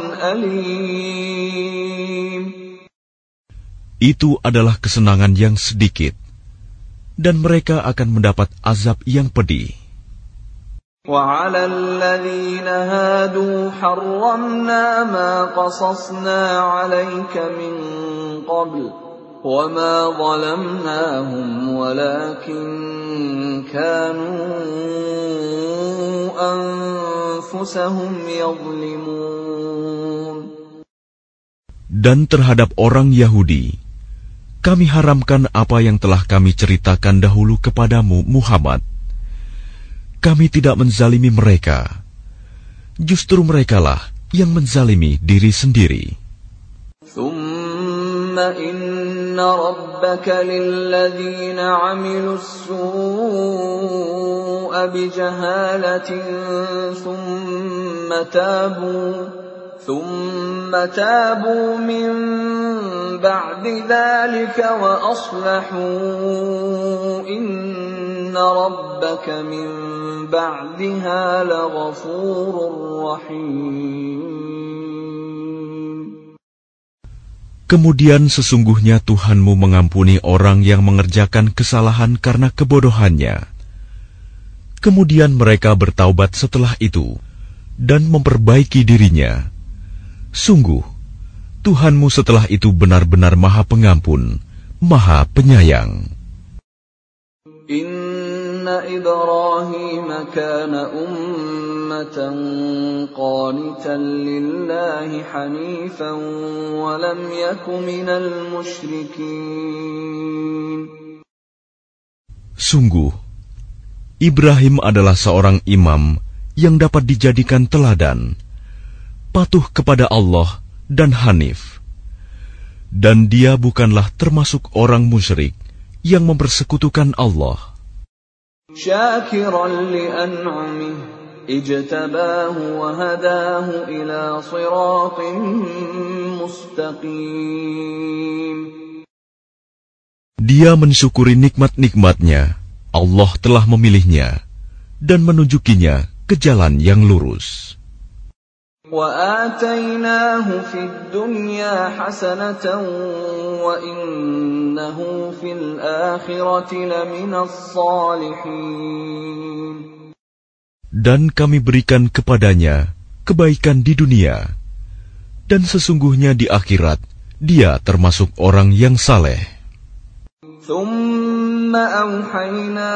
Speaker 1: alim.
Speaker 2: Itu adalah kesenangan yang sedikit, dan mereka akan mendapat azab yang pedih.
Speaker 1: وَعَلَى الَّذِينَ هَادُوا حَرَّمْنَا مَا قَصَصْنَا عَلَيْكَ مِنْ قَبْلُ وَمَا ظَلَمْنَاهُمْ وَلَكِنْ كَانُوا أَنفُسَهُمْ يَظْلِمُونَ.
Speaker 2: Dan terhadap orang Yahudi, kami haramkan apa yang telah kami ceritakan dahulu kepadamu, Muhammad. Kami tidak menzalimi mereka. Justru merekalah yang menzalimi diri sendiri.
Speaker 1: ثُمَّ إِنَّ رَبَّكَ لِلَّذِينَ عَمِلُوا السُّوءَ بِجَهَالَةٍ ثُمَّ تابوا من بعد ذلك وأصلحوا إن ربك من بعدها لغفور رحيم.
Speaker 2: Kemudian sesungguhnya Tuhanmu mengampuni orang yang mengerjakan kesalahan karena kebodohannya. Kemudian mereka bertaubat setelah itu dan memperbaiki dirinya. Sungguh, Tuhanmu setelah itu benar-benar Maha Pengampun, Maha Penyayang.
Speaker 1: Inna Ibrahim kana ummatan qanitan lillahi hanifan wa lam yaku minal musyrikin.
Speaker 2: Sungguh, Ibrahim adalah seorang imam yang dapat dijadikan teladan, patuh kepada Allah dan hanif. Dan dia bukanlah termasuk orang musyrik yang mempersekutukan Allah.
Speaker 1: Syakiran li'an'amih ijtabahu wa hadahu ila siratin mustaqim.
Speaker 2: Dia mensyukuri nikmat-nikmatnya. Allah telah memilihnya dan menunjukinya ke jalan yang lurus.
Speaker 1: وَآتَيْنَاهُ فِي الدُّنْيَا حَسَنَةً وَإِنَّهُ فِي الْآخِرَةِ لَمِنَ الصَّالِحِينَ.
Speaker 2: Dan kami berikan kepadanya kebaikan di dunia, dan sesungguhnya di akhirat dia termasuk orang yang saleh.
Speaker 1: ثُمَّ أَوْحَيْنَا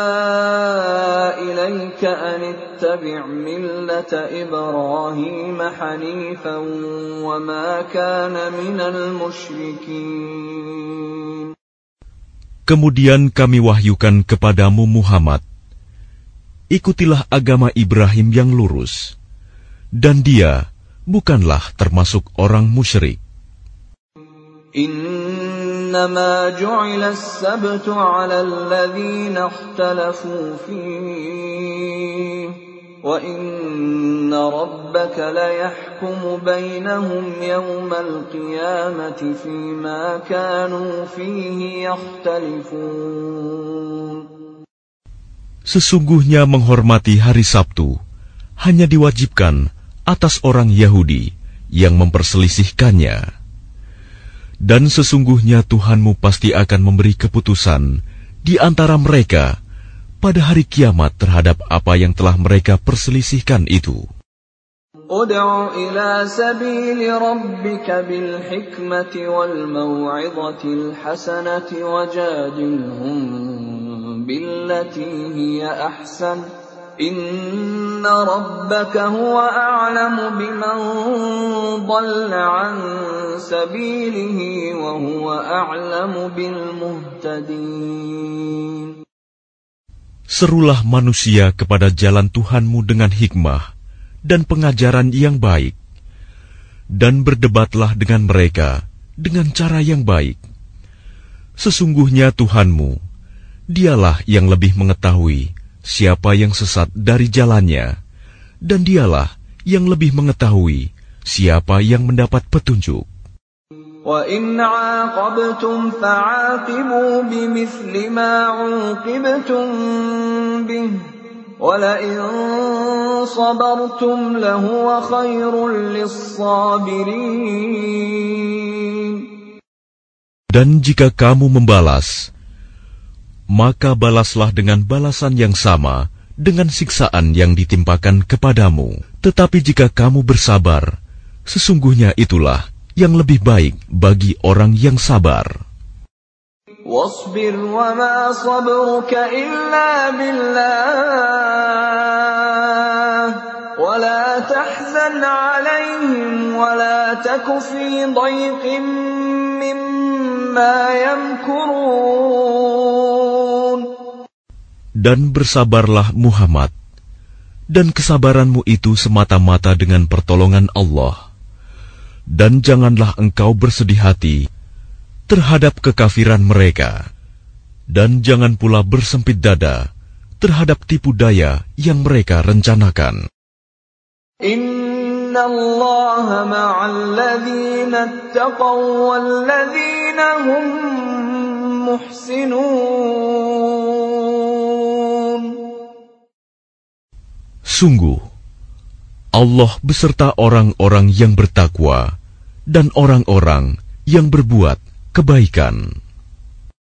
Speaker 1: إِلَيْكَ أَنِ اتَّبِعْ مِلَّةَ إِبْرَاهِيمَ حَنِيفًا وَمَا كَانَ مِنَ الْمُشْرِكِينَ.
Speaker 2: Kemudian kami wahyukan kepadamu Muhammad, ikutilah agama Ibrahim yang lurus, dan dia bukanlah termasuk orang musyrik. إنما جعل السبت على الذين اختلفوا فيه وإن ربك ليحكم بينهم يوم القيامة فيما كانوا فيه يختلفون. Sesungguhnya menghormati hari Sabtu hanya diwajibkan atas orang Yahudi yang memperselisihkannya. Dan sesungguhnya Tuhanmu pasti akan memberi keputusan di antara mereka pada hari kiamat terhadap apa yang telah mereka perselisihkan itu.
Speaker 1: Ud'u ila sabili rabbika bil hikmati wal maw'izatil hasanati wajadilhum بالتي هي أحسن إن ربك هو أعلم بمن ضل عن سبيله وهو أعلم بالمهتدين.
Speaker 2: Serulah manusia kepada jalan Tuhanmu dengan hikmah dan pengajaran yang baik, dan berdebatlah dengan mereka dengan cara yang baik. Sesungguhnya Tuhanmu, Dialah yang lebih mengetahui siapa yang sesat dari jalannya, dan Dialah yang lebih mengetahui siapa yang mendapat petunjuk.
Speaker 1: وَإِنْ عَاقَبْتُمْ فَعَاقِبُوا بِمِثْلِ مَا عُوقِبْتُمْ بِهِ وَلَئِنْ صَبَرْتُمْ لَهُوَ خَيْرٌ لِلصَّابِرِينَ.
Speaker 2: Dan jika kamu membalas, maka balaslah dengan balasan yang sama dengan siksaan yang ditimpakan kepadamu. Tetapi jika kamu bersabar, sesungguhnya itulah yang lebih baik bagi orang yang sabar.
Speaker 1: وَاصْبِرْ وَمَا صَبْرُكَ إِلَّا بِاللَّهِ وَلَا تَحْزَنْ عَلَيْهِمْ وَلَا تَكُ فِي ضَيْقٍ مِّمَّا يَمْكُرُونَ.
Speaker 2: Dan bersabarlah Muhammad, dan kesabaranmu itu semata-mata dengan pertolongan Allah. Dan janganlah engkau bersedih hati terhadap kekafiran mereka, dan jangan pula bersempit dada terhadap tipu daya yang mereka rencanakan.
Speaker 1: Inna Allaha ma'al ladzina ittaqaw wal ladzina hum muhsinun.
Speaker 2: Sungguh, Allah beserta orang-orang yang bertakwa dan orang-orang yang berbuat kebaikan.